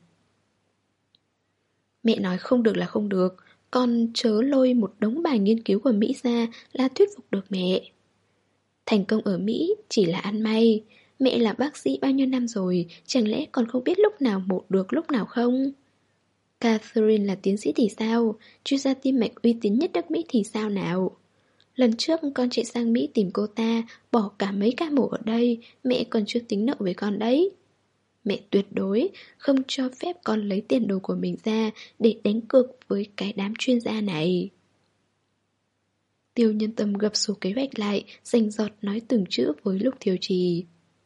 Mẹ nói không được là không được, con chớ lôi một đống bài nghiên cứu của Mỹ ra là thuyết phục được mẹ. Thành công ở Mỹ chỉ là ăn may. Mẹ là bác sĩ bao nhiêu năm rồi, chẳng lẽ còn không biết lúc nào mổ được lúc nào không? Catherine là tiến sĩ thì sao? Chuyên gia tim mạch uy tín nhất nước Mỹ thì sao nào? Lần trước con chạy sang Mỹ tìm cô ta, bỏ cả mấy ca mổ ở đây, mẹ còn chưa tính nợ với con đấy. Mẹ tuyệt đối không cho phép con lấy tiền đồ của mình ra để đánh cược với cái đám chuyên gia này. Tiêu Nhân Tâm gập sổ kế hoạch lại, rành rọt nói từng chữ với Lục Thiều Trì.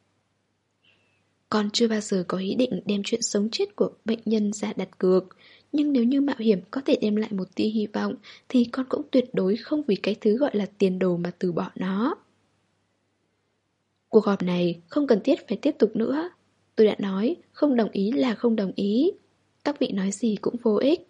Con chưa bao giờ có ý định đem chuyện sống chết của bệnh nhân ra đặt cược. Nhưng nếu như mạo hiểm có thể đem lại một tia hy vọng thì con cũng tuyệt đối không vì cái thứ gọi là tiền đồ mà từ bỏ nó. Cuộc họp này không cần thiết phải tiếp tục nữa. Tôi đã nói không đồng ý là không đồng ý. Các vị nói gì cũng vô ích.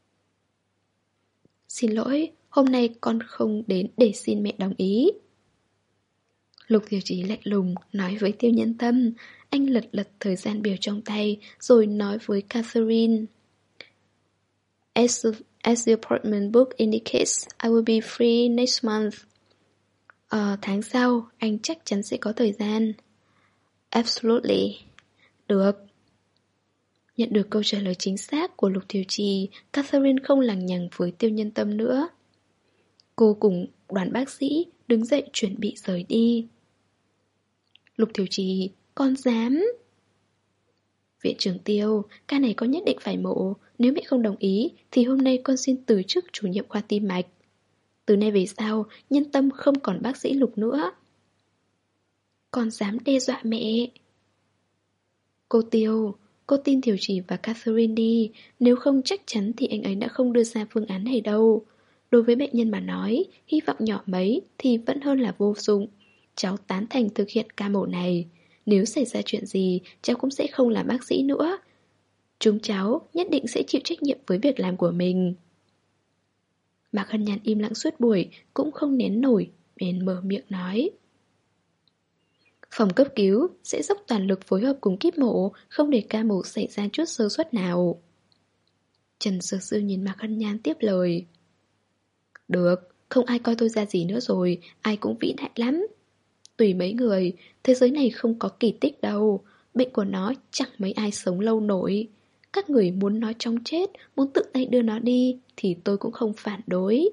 Xin lỗi, hôm nay con không đến để xin mẹ đồng ý. Lục Thiều Chí lạnh lùng nói với Tiêu Nhân Tâm. Anh lật lật thời gian biểu trong tay rồi nói với Catherine. As, as the appointment book indicates, I will be free next month. Ờ, tháng sau, anh chắc chắn sẽ có thời gian. Absolutely. Được. Nhận được câu trả lời chính xác của Lục Thiều Trì, Catherine không lằng nhằng với Tiêu Nhân Tâm nữa. Cô cùng đoàn bác sĩ đứng dậy chuẩn bị rời đi. Lục Thiều Trì, con dám. Viện trưởng Tiêu, ca này con nhất định phải mổ. Nếu mẹ không đồng ý thì hôm nay con xin từ chức chủ nhiệm khoa tim mạch. Từ nay về sau, Nhân Tâm không còn bác sĩ Lục nữa. Con dám đe dọa mẹ. Cô Tiêu, cô tin Thiều Trì và Catherine đi. Nếu không chắc chắn thì anh ấy đã không đưa ra phương án này đâu. Đối với bệnh nhân mà nói, hy vọng nhỏ mấy thì vẫn hơn là vô dụng. Cháu tán thành thực hiện ca mổ này. Nếu xảy ra chuyện gì, cháu cũng sẽ không làm bác sĩ nữa. Chúng cháu nhất định sẽ chịu trách nhiệm với việc làm của mình. Mạc Hân Nhan im lặng suốt buổi, cũng không nén nổi, bèn mở miệng nói. Phòng cấp cứu sẽ dốc toàn lực phối hợp cùng kíp mổ, không để ca mổ xảy ra chút sơ suất nào. Trần Sơ Sương nhìn Mạc Hân Nhan tiếp lời. Được, không ai coi tôi ra gì nữa rồi, ai cũng vĩ đại lắm. Tùy mấy người, thế giới này không có kỳ tích đâu, bệnh của nó chẳng mấy ai sống lâu nổi. Các người muốn nó chóng chết, muốn tự tay đưa nó đi, thì tôi cũng không phản đối.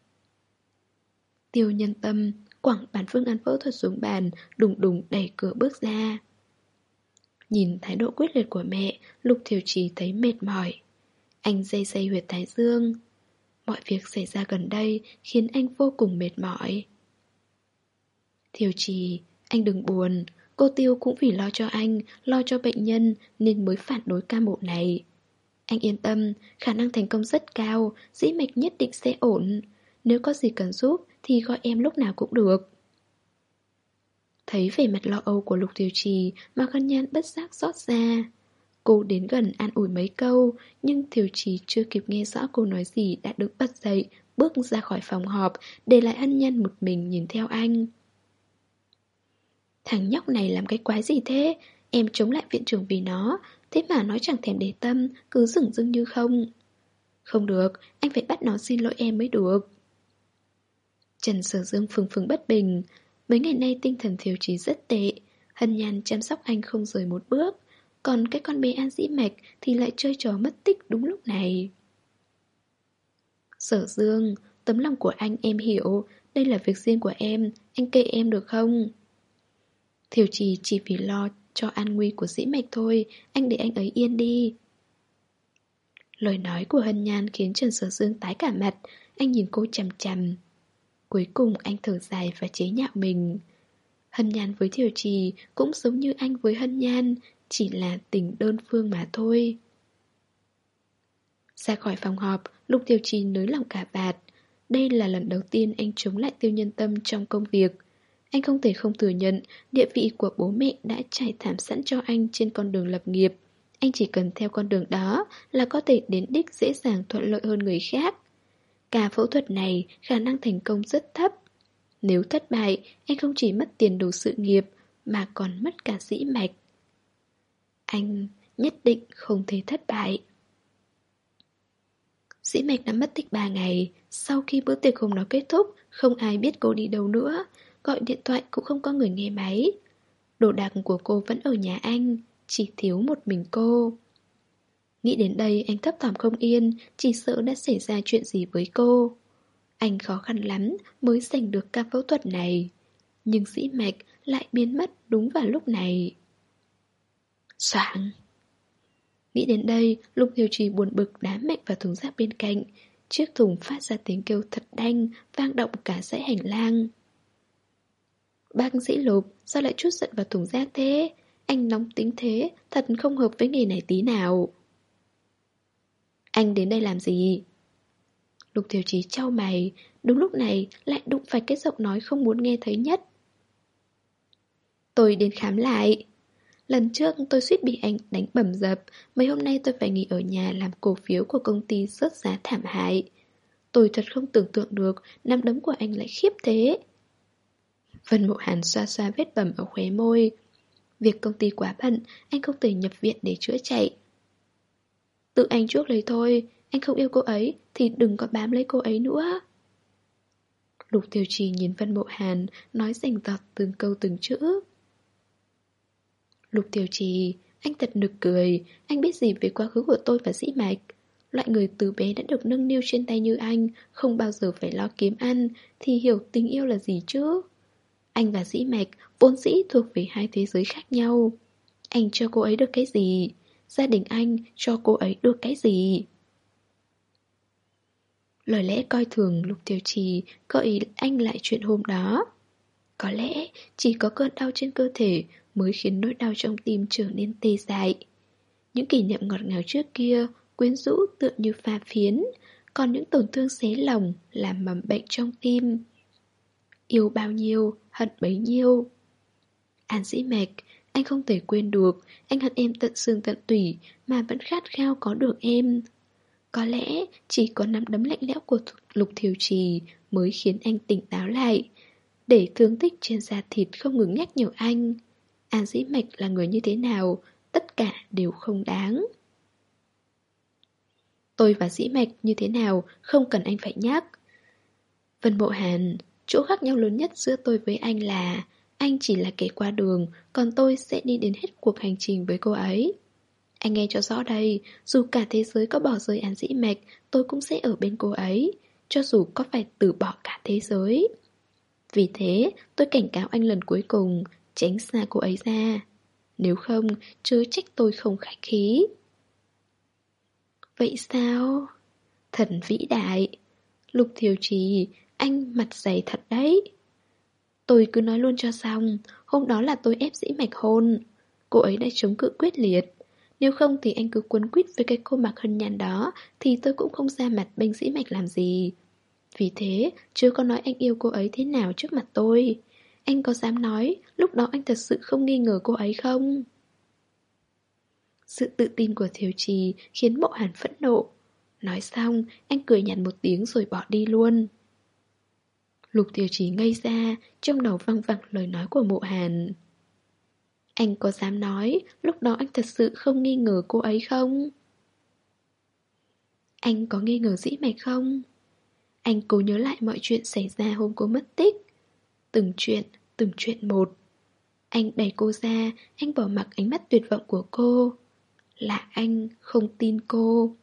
Tiêu Nhân Tâm quẳng bản phương án phẫu thuật xuống bàn, đùng đùng đẩy cửa bước ra. Nhìn thái độ quyết liệt của mẹ, Lục Thiều Trì thấy mệt mỏi. Anh day day huyệt thái dương. Mọi việc xảy ra gần đây khiến anh vô cùng mệt mỏi. Thiều Trì, anh đừng buồn. Cô Tiêu cũng vì lo cho anh, lo cho bệnh nhân nên mới phản đối ca mổ này. Anh yên tâm, khả năng thành công rất cao, dĩ mạch nhất định sẽ ổn. Nếu có gì cần giúp thì gọi em lúc nào cũng được. Thấy vẻ mặt lo âu của Lục Thiều Trì mà Khân Nhan bất giác xót ra. Cô đến gần an ủi mấy câu, nhưng Thiều Trì chưa kịp nghe rõ cô nói gì đã đứng bật dậy, bước ra khỏi phòng họp, để lại Hân Nhan một mình nhìn theo anh. Thằng nhóc này làm cái quái gì thế? Em chống lại viện trưởng vì nó, thế mà nó chẳng thèm để tâm, cứ dửng dưng như không. Không được, anh phải bắt nó xin lỗi em mới được. Trần Sở Dương phừng phừng bất bình. Mấy ngày nay tinh thần Thiều Trì rất tệ. Hân Nhan chăm sóc anh không rời một bước. Còn cái con bé An Dĩ Mạch thì lại chơi trò mất tích đúng lúc này. Sở Dương, tấm lòng của anh em hiểu. Đây là việc riêng của em, anh kệ em được không? Thiều Trì chỉ vì lo cho an nguy của Dĩ Mạch thôi. Anh để anh ấy yên đi. Lời nói của Hân Nhan khiến Trần Sở Dương tái cả mặt. Anh nhìn cô chằm chằm. Cuối cùng anh thở dài và chế nhạo mình. Hân Nhan với Thiều Trì cũng giống như anh với Hân Nhan, chỉ là tình đơn phương mà thôi. Ra khỏi phòng họp, Lục Thiều Trì nới lỏng cả vạt. Đây là lần đầu tiên anh chống lại Tiêu Nhân Tâm trong công việc. Anh không thể không thừa nhận địa vị của bố mẹ đã trải thảm sẵn cho anh trên con đường lập nghiệp. Anh chỉ cần theo con đường đó là có thể đến đích dễ dàng thuận lợi hơn người khác. Cả phẫu thuật này khả năng thành công rất thấp. Nếu thất bại, anh không chỉ mất tiền đồ sự nghiệp mà còn mất cả dĩ mạch. Anh nhất định không thể thất bại. Dĩ mạch đã mất tích ba ngày. Sau khi bữa tiệc hôm đó kết thúc, không ai biết cô đi đâu nữa. Gọi điện thoại cũng không có người nghe máy. Đồ đạc của cô vẫn ở nhà anh, chỉ thiếu một mình cô. Nghĩ đến đây anh thấp thỏm không yên, chỉ sợ đã xảy ra chuyện gì với cô. Anh khó khăn lắm mới giành được ca phẫu thuật này. Nhưng dĩ mạch lại biến mất đúng vào lúc này. Soảng. Nghĩ đến đây, Lục Thiều Trì buồn bực đá mạnh vào thùng rác bên cạnh. Chiếc thùng phát ra tiếng kêu thật đanh, vang động cả dãy hành lang. Bác sĩ Lục, sao lại trút giận vào thùng rác thế? Anh nóng tính thế, thật không hợp với nghề này tí nào. Anh đến đây làm gì? Lục Thiều Chí chau mày, đúng lúc này lại đụng phải cái giọng nói không muốn nghe thấy nhất. Tôi đến khám lại. Lần trước tôi suýt bị anh đánh bầm dập, mấy hôm nay tôi phải nghỉ ở nhà làm cổ phiếu của công ty rớt giá thảm hại. Tôi thật không tưởng tượng được nắm đấm của anh lại khiếp thế. Vân Mộ Hàn xoa xoa vết bầm ở khóe môi. Việc công ty quá bận, anh không thể nhập viện để chữa chạy. Tự anh chuốc lấy thôi, anh không yêu cô ấy thì đừng có bám lấy cô ấy nữa. Lục Tiểu Trì nhìn Vân Mộ Hàn, nói rành rọt từng câu từng chữ. Lục Tiểu Trì, anh thật nực cười, anh biết gì về quá khứ của tôi và Dĩ Mạch. Loại người từ bé đã được nâng niu trên tay như anh, không bao giờ phải lo kiếm ăn, thì hiểu tình yêu là gì chứ. Anh và Dĩ Mạch vốn dĩ thuộc về hai thế giới khác nhau. Anh cho cô ấy được cái gì? Gia đình anh cho cô ấy được cái gì? Lời lẽ coi thường Lục Tiểu Trì gợi anh lại chuyện hôm đó. Có lẽ chỉ có cơn đau trên cơ thể mới khiến nỗi đau trong tim trở nên tê dại. Những kỷ niệm ngọt ngào trước kia quyến rũ tựa như pha phiến, còn những tổn thương xé lòng làm mầm bệnh trong tim. Yêu bao nhiêu, hận bấy nhiêu. An Dĩ Mạch, anh không thể quên được, anh hận em tận xương tận tủy mà vẫn khát khao có được em. Có lẽ chỉ có nắm đấm lạnh lẽo của Lục Thiều Trì mới khiến anh tỉnh táo lại, để thương tích trên da thịt không ngừng nhắc nhở anh. An Dĩ Mạch là người như thế nào, tất cả đều không đáng. Tôi và Dĩ Mạch như thế nào, không cần anh phải nhắc. Vân Mộ Hàn, chỗ khác nhau lớn nhất giữa tôi với anh là anh chỉ là kẻ qua đường, còn tôi sẽ đi đến hết cuộc hành trình với cô ấy. Anh nghe cho rõ đây, dù cả thế giới có bỏ rơi An Dĩ Mạch, tôi cũng sẽ ở bên cô ấy, cho dù có phải từ bỏ cả thế giới. Vì thế, tôi cảnh cáo anh lần cuối cùng, tránh xa cô ấy ra. Nếu không, chớ trách tôi không khách khí. Vậy sao? Thần vĩ đại. Lục Thiều Trì, anh mặt dày thật đấy. Tôi cứ nói luôn cho xong, hôm đó là tôi ép Dĩ Mạch hôn. Cô ấy đã chống cự quyết liệt. Nếu không thì anh cứ quấn quýt với cái cô Mạc Hân Nhan đó, thì tôi cũng không ra mặt bênh Dĩ Mạch làm gì. Vì thế, chưa có nói anh yêu cô ấy thế nào trước mặt tôi. Anh có dám nói, lúc đó anh thật sự không nghi ngờ cô ấy không? Sự tự tin của Thiều Trì khiến Mộ Hàn phẫn nộ. Nói xong, anh cười nhạt một tiếng rồi bỏ đi luôn. Lục Thiều Trì ngây ra, trong đầu văng vẳng lời nói của Mộ Hàn. Anh có dám nói, lúc đó anh thật sự không nghi ngờ cô ấy không? Anh có nghi ngờ Dĩ Mạch không? Anh cố nhớ lại mọi chuyện xảy ra hôm cô mất tích. Từng chuyện, từng chuyện một. Anh đẩy cô ra, anh bỏ mặc ánh mắt tuyệt vọng của cô. Là anh không tin cô.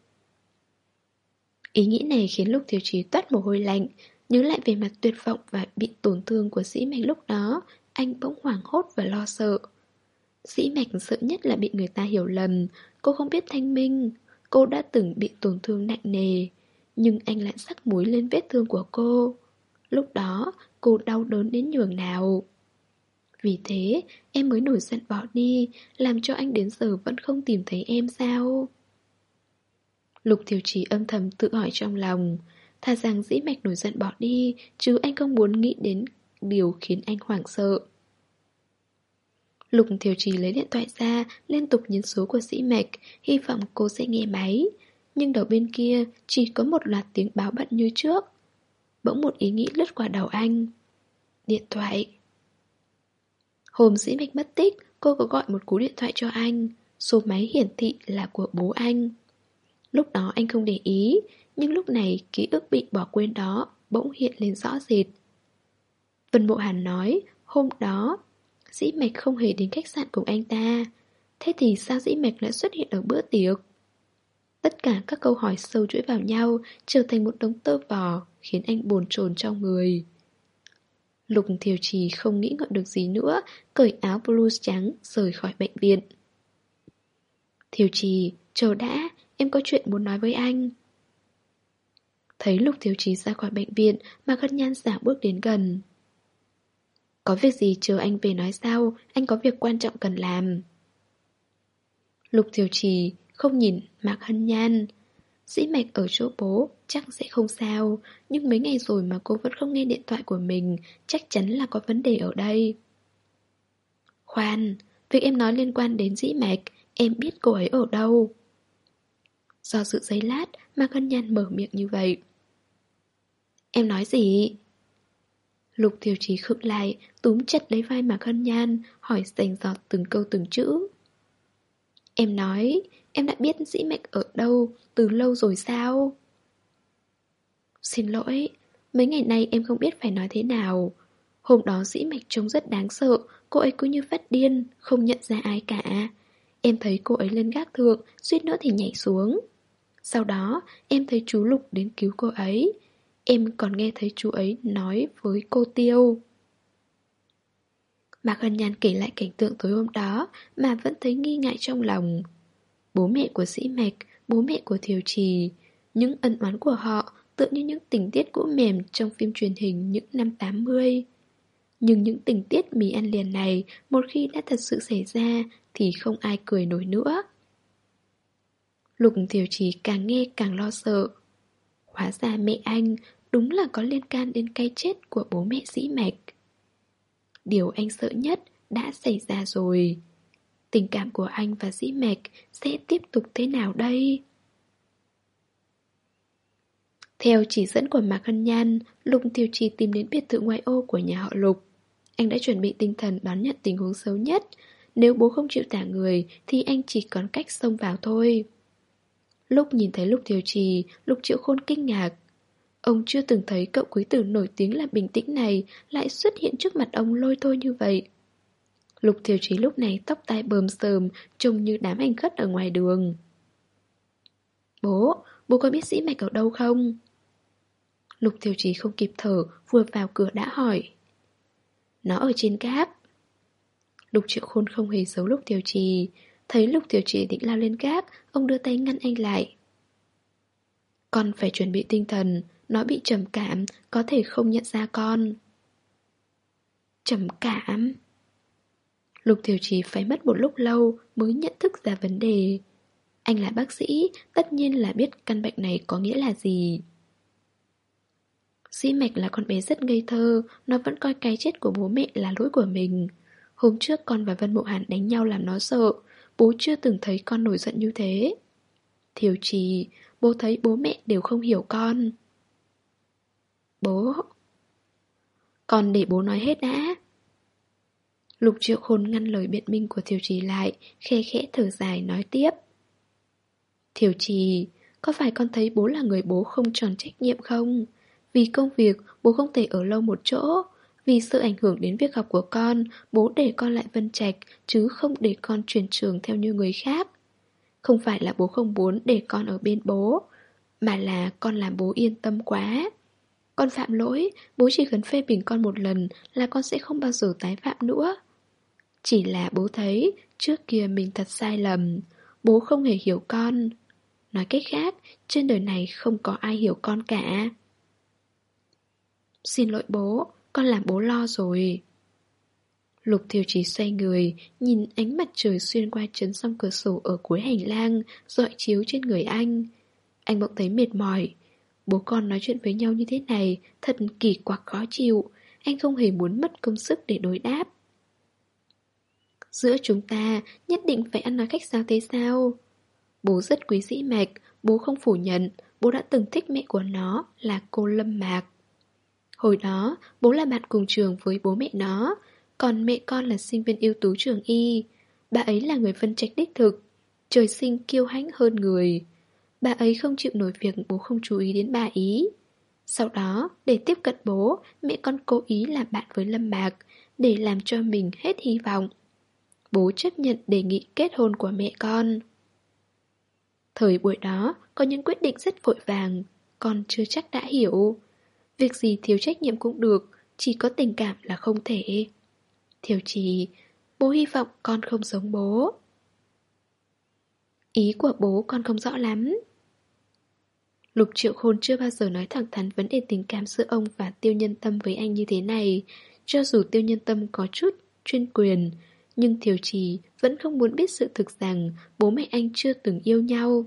Ý nghĩ này khiến Lục Thiều Trì toát mồ hôi lạnh. Nhớ lại về mặt tuyệt vọng và bị tổn thương của Dĩ Mạch lúc đó, anh bỗng hoảng hốt và lo sợ. Dĩ Mạch sợ nhất là bị người ta hiểu lầm. Cô không biết thanh minh. Cô đã từng bị tổn thương nặng nề. Nhưng anh lại sắc muối lên vết thương của cô. Lúc đó cô đau đớn đến nhường nào. Vì thế em mới nổi giận bỏ đi, làm cho anh đến giờ vẫn không tìm thấy em sao? Lục Thiều Trì âm thầm tự hỏi trong lòng. Thà rằng Dĩ Mạch nổi giận bỏ đi, chứ anh không muốn nghĩ đến điều khiến anh hoảng sợ. Lục Thiều Trì lấy điện thoại ra, liên tục nhấn số của Dĩ Mạch, hy vọng cô sẽ nghe máy. Nhưng đầu bên kia chỉ có một loạt tiếng báo bận như trước. Bỗng một ý nghĩ lướt qua đầu anh. Điện thoại. Hôm Dĩ Mạch mất tích, cô có gọi một cú điện thoại cho anh. Số máy hiển thị là của bố anh. Lúc đó anh không để ý, nhưng lúc này ký ức bị bỏ quên đó bỗng hiện lên rõ rệt. Vân Mộ Hàn nói, hôm đó Dĩ Mạch không hề đến khách sạn cùng anh ta. Thế thì sao Dĩ Mạch lại xuất hiện ở bữa tiệc? Tất cả các câu hỏi sâu chuỗi vào nhau, trở thành một đống tơ vò, khiến anh bồn chồn trong người. Lục Thiều Trì không nghĩ ngợi được gì nữa, cởi áo blue trắng rời khỏi bệnh viện. Thiều Trì, chờ đã, em có chuyện muốn nói với anh. Thấy Lục Thiều Trì ra khỏi bệnh viện, Mạc Hân Nhan giả bước đến gần. Có việc gì chờ anh về nói sau, anh có việc quan trọng cần làm. Lục Thiều Trì không nhìn Mạc Hân Nhan. Dĩ Mạch ở chỗ bố chắc sẽ không sao, nhưng mấy ngày rồi mà cô vẫn không nghe điện thoại của mình, chắc chắn là có vấn đề ở đây. Khoan, việc em nói liên quan đến Dĩ Mạch, em biết cô ấy ở đâu. Do dự giây lát, Mạc Hân Nhan mở miệng như vậy. Em nói gì? Lục Thiều Trì khựng lại, túm chặt lấy vai Mạc Hân Nhan, hỏi rành rọt từng câu từng chữ. Em nói, em đã biết Dĩ Mạch ở đâu từ lâu rồi sao? Xin lỗi, mấy ngày nay em không biết phải nói thế nào. Hôm đó Dĩ Mạch trông rất đáng sợ, cô ấy cứ như phát điên, không nhận ra ai cả. Em thấy cô ấy lên gác thượng, suýt nữa thì nhảy xuống. Sau đó, em thấy chú Lục đến cứu cô ấy. Em còn nghe thấy chú ấy nói với cô Tiêu. Mạc Hân Nhan kể lại cảnh tượng tối hôm đó mà vẫn thấy nghi ngại trong lòng. Bố mẹ của Dĩ Mạch, bố mẹ của Thiều Trì, những ân oán của họ tựa như những tình tiết cũ mềm trong phim truyền hình những năm tám mươi. Nhưng những tình tiết mì ăn liền này một khi đã thật sự xảy ra thì không ai cười nổi nữa. Lục Thiều Trì càng nghe càng lo sợ. Hóa ra mẹ anh đúng là có liên can đến cái chết của bố mẹ Dĩ Mạch. Điều anh sợ nhất đã xảy ra rồi. Tình cảm của anh và Dĩ Mạch sẽ tiếp tục thế nào đây? Theo chỉ dẫn của Mạc Hân Nhan, Lục Thiều Trì tìm đến biệt thự ngoại ô của nhà họ Lục. Anh đã chuẩn bị tinh thần đón nhận tình huống xấu nhất. nếu bố không chịu thả người thì anh chỉ còn cách xông vào thôi. Lúc nhìn thấy Lục Thiều Trì, Lục Triệu Khôn kinh ngạc. Ông chưa từng thấy cậu quý tử nổi tiếng là bình tĩnh này lại xuất hiện trước mặt ông lôi thôi như vậy. Lục Thiều Trì lúc này tóc tai bờm sờm, trông như đám hành khất ở ngoài đường. Bố, bố có biết Dĩ Mạch ở đâu không? Lục Thiều Trì không kịp thở, vừa vào cửa đã hỏi. Nó ở trên gác. Lục Triệu Khôn không hề giấu Lục Thiều Trì. Thấy Lục Thiều Trì định lao lên gác, ông đưa tay ngăn anh lại. Con phải chuẩn bị tinh thần, nó bị trầm cảm, có thể không nhận ra con. Trầm cảm? Lục Thiều Trì phải mất một lúc lâu mới nhận thức ra vấn đề. Anh là bác sĩ, tất nhiên là biết căn bệnh này có nghĩa là gì. Dĩ Mạch là con bé rất ngây thơ, nó vẫn coi cái chết của bố mẹ là lỗi của mình. Hôm trước con và Vân Mộ Hàn đánh nhau làm nó sợ, bố chưa từng thấy con nổi giận như thế. Thiều Trì, bố thấy bố mẹ đều không hiểu con. Bố... Con để bố nói hết đã. Lục Triệu Khôn ngăn lời biện minh của Thiều Trì lại, khe khẽ thở dài nói tiếp. Thiều Trì, có phải con thấy bố là người bố không tròn trách nhiệm không? Vì công việc, bố không thể ở lâu một chỗ. Vì sự ảnh hưởng đến việc học của con, bố để con lại Vân Trạch, chứ không để con chuyển trường theo như người khác. Không phải là bố không muốn để con ở bên bố, mà là con làm bố yên tâm quá. Con phạm lỗi, bố chỉ cần phê bình con một lần là con sẽ không bao giờ tái phạm nữa. Chỉ là bố thấy trước kia mình thật sai lầm, bố không hề hiểu con. Nói cách khác, trên đời này không có ai hiểu con cả. Xin lỗi bố, con làm bố lo rồi. Lục Thiều Trì xoay người, nhìn ánh mặt trời xuyên qua chấn song cửa sổ ở cuối hành lang, rọi chiếu trên người anh. Anh bỗng thấy mệt mỏi. Bố con nói chuyện với nhau như thế này, thật kỳ quặc khó chịu. Anh không hề muốn mất công sức để đối đáp. Giữa chúng ta nhất định phải ăn nói khách sáo thế sao? Bố rất quý Dĩ Mạch, bố không phủ nhận, bố đã từng thích mẹ của nó là cô Lâm Mạc. Hồi đó, bố là bạn cùng trường với bố mẹ nó, còn mẹ con là sinh viên ưu tú trường y. Bà ấy là người Vân Trạch đích thực, trời sinh kiêu hãnh hơn người. Bà ấy không chịu nổi việc bố không chú ý đến bà ý. Sau đó, để tiếp cận bố, mẹ con cố ý làm bạn với Lâm Mạc, để làm cho mình hết hy vọng. Bố chấp nhận đề nghị kết hôn của mẹ con. Thời buổi đó, có những quyết định rất vội vàng, con chưa chắc đã hiểu. Việc gì thiếu trách nhiệm cũng được, chỉ có tình cảm là không thể. Thiều Trì, bố hy vọng con không giống bố. Ý của bố con không rõ lắm. Lục Triệu Khôn chưa bao giờ nói thẳng thắn vấn đề tình cảm giữa ông và Tiêu Nhân Tâm với anh như thế này. Cho dù Tiêu Nhân Tâm có chút chuyên quyền, nhưng Thiều Trì vẫn không muốn biết sự thực rằng bố mẹ anh chưa từng yêu nhau.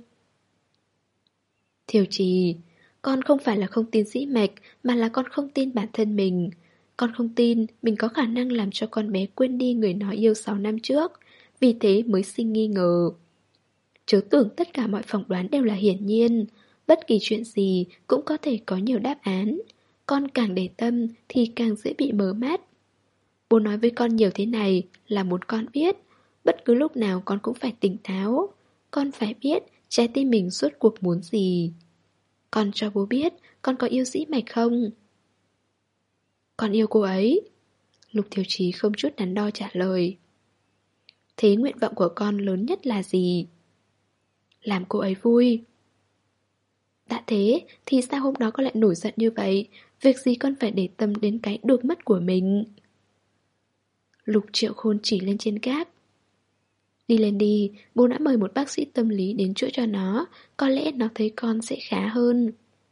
Thiều Trì, con không phải là không tin Dĩ Mạch, mà là con không tin bản thân mình. Con không tin mình có khả năng làm cho con bé quên đi người nó yêu sáu năm trước, vì thế mới sinh nghi ngờ. Chớ tưởng tất cả mọi phỏng đoán đều là hiển nhiên, bất kỳ chuyện gì cũng có thể có nhiều đáp án. Con càng để tâm thì càng dễ bị mờ mắt. Bố nói với con nhiều thế này là muốn con biết, bất cứ lúc nào con cũng phải tỉnh táo. Con phải biết trái tim mình rốt cuộc muốn gì. Con cho bố biết con có yêu Dĩ Mạch không? Con yêu cô ấy. Lục Thiều Trì không chút đắn đo trả lời. Thế nguyện vọng của con lớn nhất là gì? Làm cô ấy vui. Đã thế thì sao hôm đó con lại nổi giận như vậy? Việc gì con phải để tâm đến cái đột mất của mình? Lục Triệu Khôn chỉ lên trên gác. Đi lên đi, bố đã mời một bác sĩ tâm lý đến chữa cho nó, có lẽ nó thấy con sẽ khá hơn.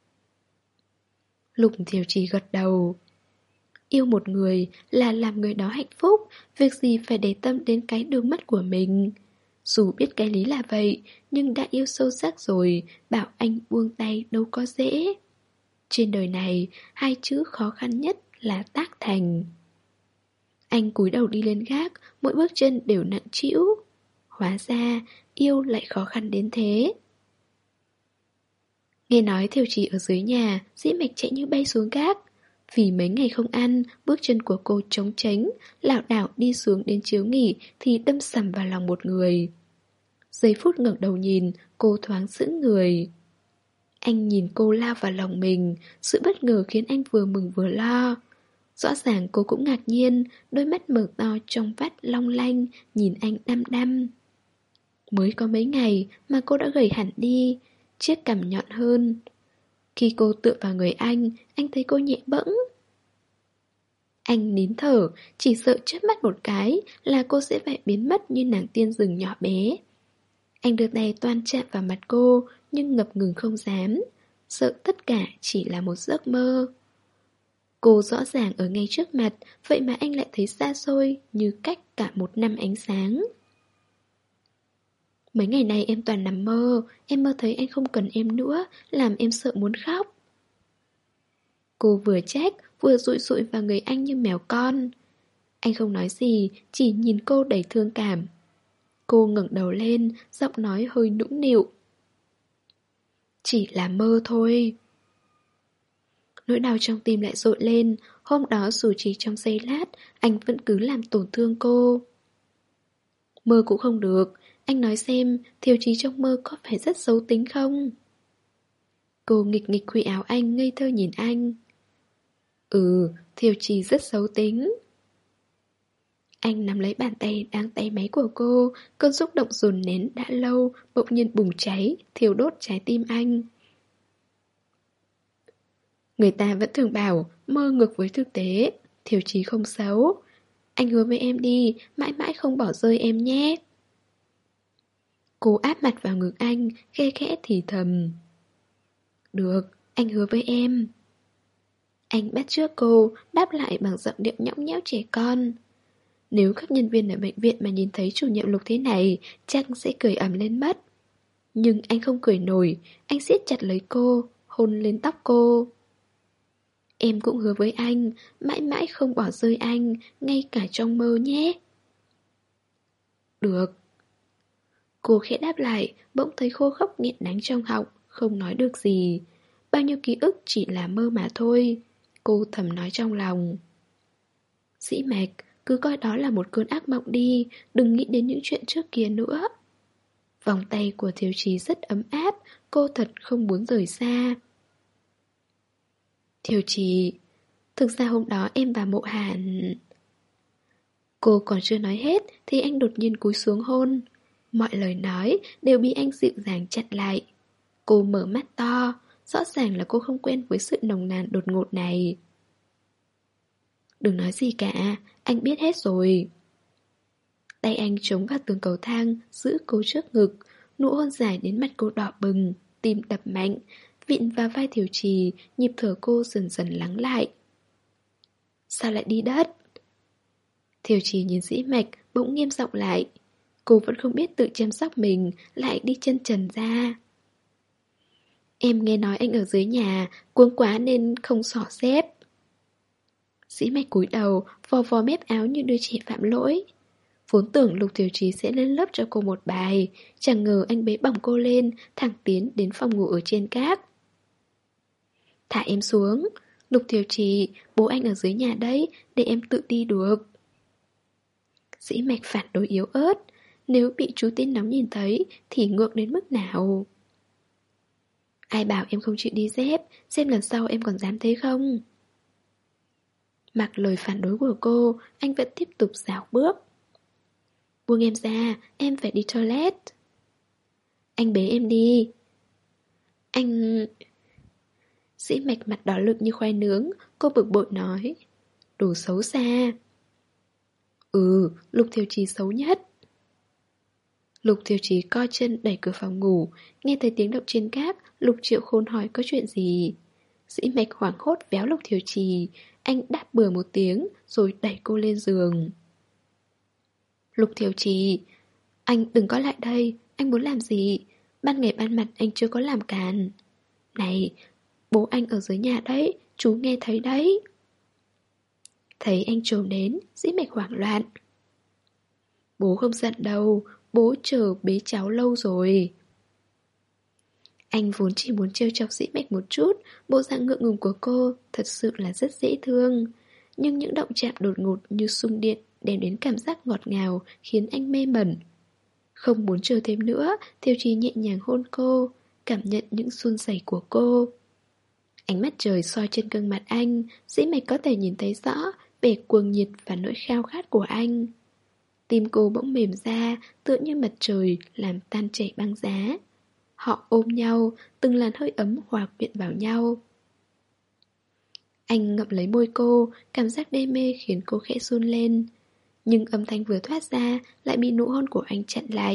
Lục Thiều Trì gật đầu. Yêu một người là làm người đó hạnh phúc, việc gì phải để tâm đến cái đường mắt của mình. Dù biết cái lý là vậy, nhưng đã yêu sâu sắc rồi, bảo anh buông tay đâu có dễ. Trên đời này, hai chữ khó khăn nhất là tác thành. Anh cúi đầu đi lên gác, mỗi bước chân đều nặng trĩu. Hóa ra, yêu lại khó khăn đến thế. Nghe nói Thiều Trì ở dưới nhà, Dĩ Mạch chạy như bay xuống gác. Vì mấy ngày không ăn, bước chân của cô trống tránh, lảo đảo đi xuống đến chiếu nghỉ thì đâm sầm vào lòng một người. Giây phút ngẩng đầu nhìn, cô thoáng sững người. Anh nhìn cô lao vào lòng mình, sự bất ngờ khiến anh vừa mừng vừa lo. Rõ ràng cô cũng ngạc nhiên, đôi mắt mở to trong vắt long lanh, nhìn anh đăm đăm. Mới có mấy ngày mà cô đã gầy hẳn đi, chiếc cằm nhọn hơn. Khi cô tựa vào người anh, anh thấy cô nhẹ bẫng. Anh nín thở, chỉ sợ chớp mắt một cái là cô sẽ phải biến mất như nàng tiên rừng nhỏ bé. Anh đưa tay toan chạm vào mặt cô, nhưng ngập ngừng không dám, sợ tất cả chỉ là một giấc mơ. Cô rõ ràng ở ngay trước mặt, vậy mà anh lại thấy xa xôi, như cách cả một năm ánh sáng. Mấy ngày này em toàn nằm mơ, em mơ thấy anh không cần em nữa, làm em sợ muốn khóc. Cô vừa trách, vừa dụi dụi vào người anh như mèo con. Anh không nói gì, chỉ nhìn cô đầy thương cảm. Cô ngẩng đầu lên, giọng nói hơi nũng nịu. Chỉ là mơ thôi. Nỗi đau trong tim lại dội lên. Hôm đó dù chỉ trong giây lát, anh vẫn cứ làm tổn thương cô. Mơ cũng không được. Anh nói xem, Thiều Chí trong mơ có phải rất xấu tính không? Cô nghịch nghịch khuỷu áo anh, ngây thơ nhìn anh. Ừ, Thiều Chí rất xấu tính. Anh nắm lấy bàn tay đang tay máy của cô, cơn xúc động dồn nén đã lâu, bỗng nhiên bùng cháy, thiêu đốt trái tim anh. Người ta vẫn thường bảo, mơ ngược với thực tế, Thiều Chí không xấu. Anh hứa với em đi, mãi mãi không bỏ rơi em nhé. Cô áp mặt vào ngực anh, khe khẽ thì thầm. Được, anh hứa với em. Anh bắt chước cô, đáp lại bằng giọng điệu nhõng nhẽo trẻ con. Nếu các nhân viên ở bệnh viện mà nhìn thấy chủ nhiệm Lục thế này, chắc sẽ cười ầm lên mất. Nhưng anh không cười nổi, anh siết chặt lấy cô, hôn lên tóc cô. Em cũng hứa với anh, mãi mãi không bỏ rơi anh, ngay cả trong mơ nhé. Được. Cô khẽ đáp lại, bỗng thấy khô khốc nghẹn đắng trong họng, không nói được gì. Bao nhiêu ký ức chỉ là mơ mà thôi. Cô thầm nói trong lòng. Dĩ Mạch, cứ coi đó là một cơn ác mộng đi, đừng nghĩ đến những chuyện trước kia nữa. Vòng tay của Thiếu Chí rất ấm áp, cô thật không muốn rời xa. Thiếu Chí, thực ra hôm đó em và Mộ Hàn... Cô còn chưa nói hết thì anh đột nhiên cúi xuống hôn. Mọi lời nói đều bị anh dịu dàng chặn lại. Cô mở mắt to, rõ ràng là cô không quen với sự nồng nàn đột ngột này. Đừng nói gì cả, anh biết hết rồi. Tay anh chống vào tường cầu thang, giữ cô trước ngực, nụ hôn dài đến mặt cô đỏ bừng, tim đập mạnh, vịn vào vai Thiều Trì, nhịp thở cô dần dần lắng lại. Sao lại đi đất? Thiều Trì nhìn Dĩ Mạch, bỗng nghiêm giọng lại. Cô vẫn không biết tự chăm sóc mình, lại đi chân trần ra. Em nghe nói anh ở dưới nhà, cuống quá nên không xỏ dép. Dĩ Mạch cúi đầu, vò vò mép áo như đứa trẻ phạm lỗi. Vốn tưởng Lục Thiều Chí sẽ lên lớp cho cô một bài, chẳng ngờ anh bế bỏng cô lên, thẳng tiến đến phòng ngủ ở trên gác. Thả em xuống, Lục Thiều Chí, bố anh ở dưới nhà đấy, để em tự đi được. Dĩ Mạch phản đối yếu ớt, nếu bị chú Tin Nóng nhìn thấy thì ngượng đến mức nào. Ai bảo em không chịu đi dép, xem lần sau em còn dám thế không? Mặc lời phản đối của cô, anh vẫn tiếp tục rảo bước. Buông em ra, em phải đi toilet. Anh bế em đi. Anh... Dĩ Mạch mặt đỏ lực như khoai nướng, cô bực bội nói. Đồ xấu xa. Ừ, Lục Thiều Chí xấu nhất. Lục Thiều Chí co chân đẩy cửa phòng ngủ, nghe thấy tiếng động trên gác, Lục Triệu Khôn hỏi có chuyện gì. Dĩ Mạch hoảng hốt véo Lục Thiều Chí, anh đáp bừa một tiếng rồi đẩy cô lên giường. Lục Thiều Chí, anh đừng có lại đây, anh muốn làm gì? Ban ngày ban mặt anh chưa có làm càn. Này, bố anh ở dưới nhà đấy, chú nghe thấy đấy. Thấy anh trồm đến, Dĩ Mạch hoảng loạn. Bố không giận đâu, bố chờ bế cháu lâu rồi. Anh vốn chỉ muốn trêu chọc Dĩ Mạch một chút, bộ dạng ngượng ngùng của cô thật sự là rất dễ thương. Nhưng những động chạm đột ngột như xung điện đem đến cảm giác ngọt ngào khiến anh mê mẩn. Không muốn chờ thêm nữa, Thiều Trì nhẹ nhàng hôn cô, cảm nhận những run rẩy của cô. Ánh mắt trời soi trên gương mặt anh, Dĩ Mạch có thể nhìn thấy rõ vẻ cuồng nhiệt và nỗi khao khát của anh. Tim cô bỗng mềm ra, tựa như mặt trời làm tan chảy băng giá. Họ ôm nhau, từng làn hơi ấm hòa quyện vào nhau. Anh ngậm lấy môi cô, cảm giác đê mê khiến cô khẽ run lên. Nhưng âm thanh vừa thoát ra lại bị nụ hôn của anh chặn lại.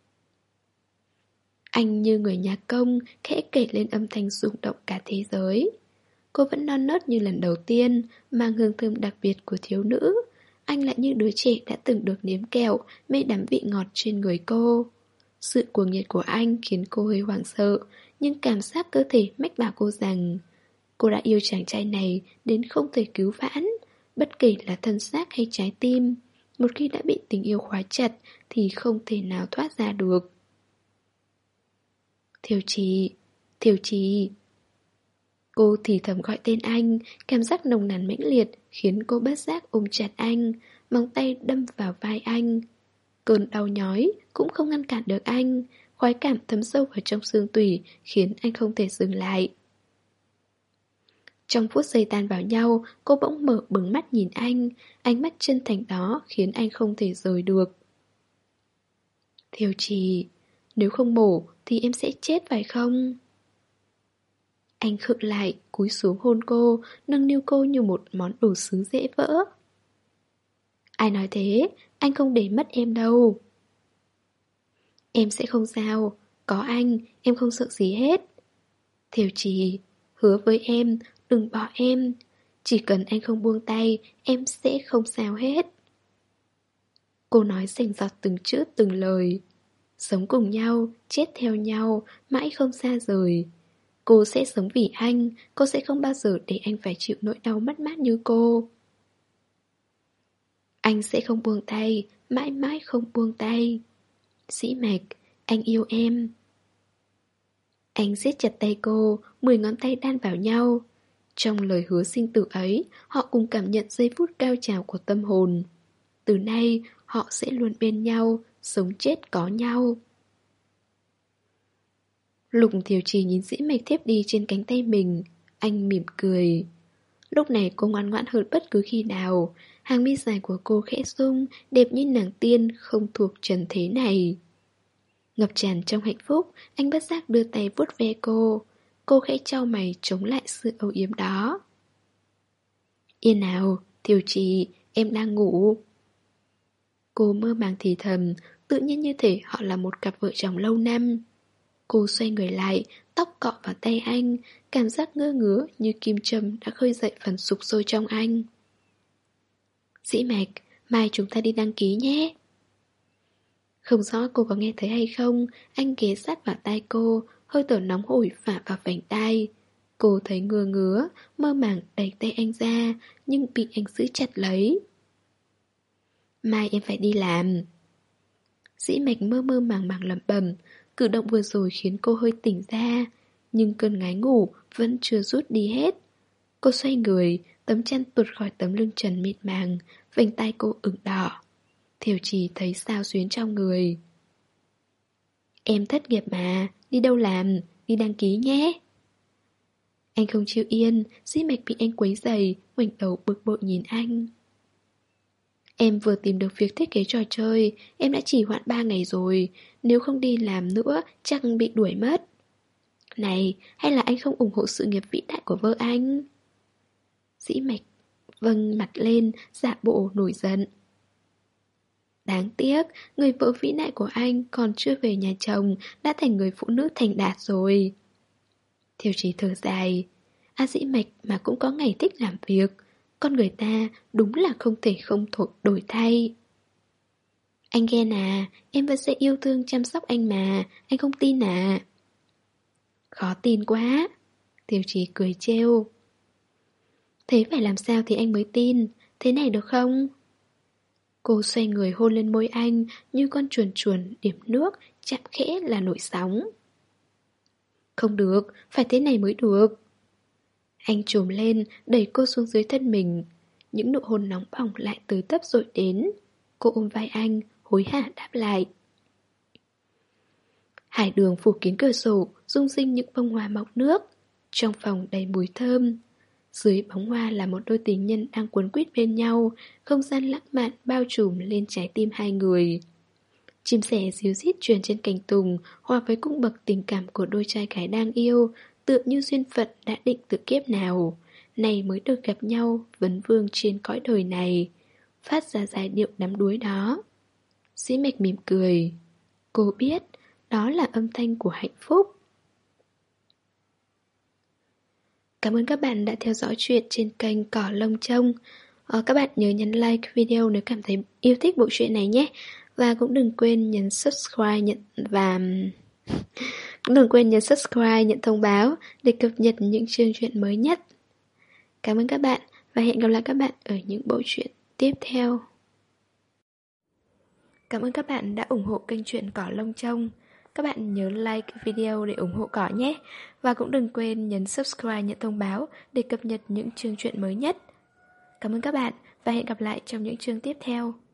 Anh như người nhạc công, khẽ kể lên âm thanh rung động cả thế giới. Cô vẫn non nớt như lần đầu tiên, mang hương thơm đặc biệt của thiếu nữ. Anh lại như đứa trẻ đã từng được nếm kẹo, mê đắm vị ngọt trên người cô. Sự cuồng nhiệt của anh khiến cô hơi hoảng sợ, nhưng cảm giác cơ thể mách bảo cô rằng cô đã yêu chàng trai này đến không thể cứu vãn, bất kể là thân xác hay trái tim. Một khi đã bị tình yêu khóa chặt thì không thể nào thoát ra được. Thiều Trì, Thiều Trì. Cô thì thầm gọi tên anh, cảm giác nồng nàn mãnh liệt khiến cô bất giác ôm chặt anh, móng tay đâm vào vai anh. Cơn đau nhói cũng không ngăn cản được anh, khoái cảm thấm sâu vào trong xương tủy khiến anh không thể dừng lại. Trong phút giây tan vào nhau, cô bỗng mở bừng mắt nhìn anh, ánh mắt chân thành đó khiến anh không thể rời được. Thiều Trì, nếu không mổ thì em sẽ chết phải không? Anh khựng lại, cúi xuống hôn cô, nâng niu cô như một món đồ sứ dễ vỡ. Ai nói thế, anh không để mất em đâu. Em sẽ không sao, có anh, em không sợ gì hết. Thiều Trì, hứa với em, đừng bỏ em. Chỉ cần anh không buông tay, em sẽ không sao hết. Cô nói rành rọt từng chữ từng lời. Sống cùng nhau, chết theo nhau, mãi không xa rời. Cô sẽ sống vì anh, cô sẽ không bao giờ để anh phải chịu nỗi đau mất mát như cô. Anh sẽ không buông tay, mãi mãi không buông tay. Dĩ Mạch, anh yêu em. Anh siết chặt tay cô, mười ngón tay đan vào nhau. Trong lời hứa sinh tử ấy, họ cùng cảm nhận giây phút cao trào của tâm hồn. Từ nay, họ sẽ luôn bên nhau, sống chết có nhau. Lục Thiều Trì nhìn Dĩ Mạch thiếp đi trên cánh tay mình. Anh mỉm cười. Lúc này cô ngoan ngoãn hơn bất cứ khi nào. Hàng mi dài của cô khẽ rung, đẹp như nàng tiên không thuộc trần thế này. Ngập tràn trong hạnh phúc, anh bất giác đưa tay vuốt ve cô. Cô khẽ chau mày chống lại sự âu yếm đó. Yên nào, Thiều Trì, em đang ngủ. Cô mơ màng thì thầm, tự nhiên như thể họ là một cặp vợ chồng lâu năm. Cô xoay người lại, tóc cọ vào tay anh, cảm giác ngơ ngứa như kim châm đã khơi dậy phần sục sôi trong anh. Dĩ Mạch, mai chúng ta đi đăng ký nhé. Không rõ cô có nghe thấy hay không, anh ghé sát vào tai cô, hơi thở nóng hổi phả vào vành tai. Cô thấy ngứa ngứa, mơ màng đẩy tay anh ra, nhưng bị anh giữ chặt lấy. Mai em phải đi làm. Dĩ Mạch mơ mơ màng màng lẩm bẩm, cử động vừa rồi khiến cô hơi tỉnh ra, nhưng cơn ngái ngủ vẫn chưa rút đi hết. Cô xoay người, tấm chăn tuột khỏi tấm lưng trần mịn màng, vành tay cô ửng đỏ. Thiều Trì thấy sao xuyến trong người. Em thất nghiệp mà, đi đâu làm, đi đăng ký nhé. Anh không chịu yên, Dĩ Mạch bị anh quấy rầy, ngoảnh đầu bực bội nhìn anh. Em vừa tìm được việc thiết kế trò chơi, em đã chỉ hoãn ba ngày rồi, nếu không đi làm nữa chắc bị đuổi mất. Này, hay là anh không ủng hộ sự nghiệp vĩ đại của vợ anh? Dĩ Mạch vâng mặt lên, giả bộ nổi giận. Đáng tiếc, người vợ vĩ đại của anh còn chưa về nhà chồng, đã thành người phụ nữ thành đạt rồi. Thiều Trì thở dài. A Dĩ Mạch mà cũng có ngày thích làm việc. Con người ta đúng là không thể không thuộc đổi thay. Anh ghen à, em vẫn sẽ yêu thương chăm sóc anh mà, anh không tin à? Khó tin quá. Thiều Trì cười trêu. Thế phải làm sao thì anh mới tin, thế này được không? Cô xoay người hôn lên môi anh như con chuồn chuồn điểm nước, chạm khẽ là nổi sóng. Không được, phải thế này mới được. Anh trồm lên, đẩy cô xuống dưới thân mình. Những nụ hôn nóng bỏng lại tới tấp dội đến. Cô ôm vai anh, hối hả đáp lại. Hải đường phủ kín cửa sổ, rung rinh những bông hoa mọng nước. Trong phòng đầy mùi thơm. Dưới bóng hoa là một đôi tình nhân đang quấn quýt bên nhau, không gian lãng mạn bao trùm lên trái tim hai người. Chim sẻ ríu rít truyền trên cành tùng, hòa với cung bậc tình cảm của đôi trai gái đang yêu, tựa như duyên phận đã định từ kiếp nào, này mới được gặp nhau, vấn vương trên cõi đời này. Phát ra giai điệu đắm đuối đó. Dĩ Mạch mỉm cười. Cô biết, đó là âm thanh của hạnh phúc. Cảm ơn các bạn đã theo dõi chuyện trên kênh Cỏ Lông Trông. Ờ, các bạn nhớ nhấn like video nếu cảm thấy yêu thích bộ truyện này nhé. Và cũng đừng quên nhấn subscribe nhận và cũng đừng quên nhấn subscribe nhận thông báo để cập nhật những chương truyện mới nhất. Cảm ơn các bạn và hẹn gặp lại các bạn ở những bộ truyện tiếp theo. Cảm ơn các bạn đã ủng hộ kênh truyện Cỏ Lông Trông. Các bạn nhớ like video để ủng hộ Cỏ nhé. Và cũng đừng quên nhấn subscribe nhận thông báo để cập nhật những chương truyện mới nhất. Cảm ơn các bạn và hẹn gặp lại trong những chương tiếp theo.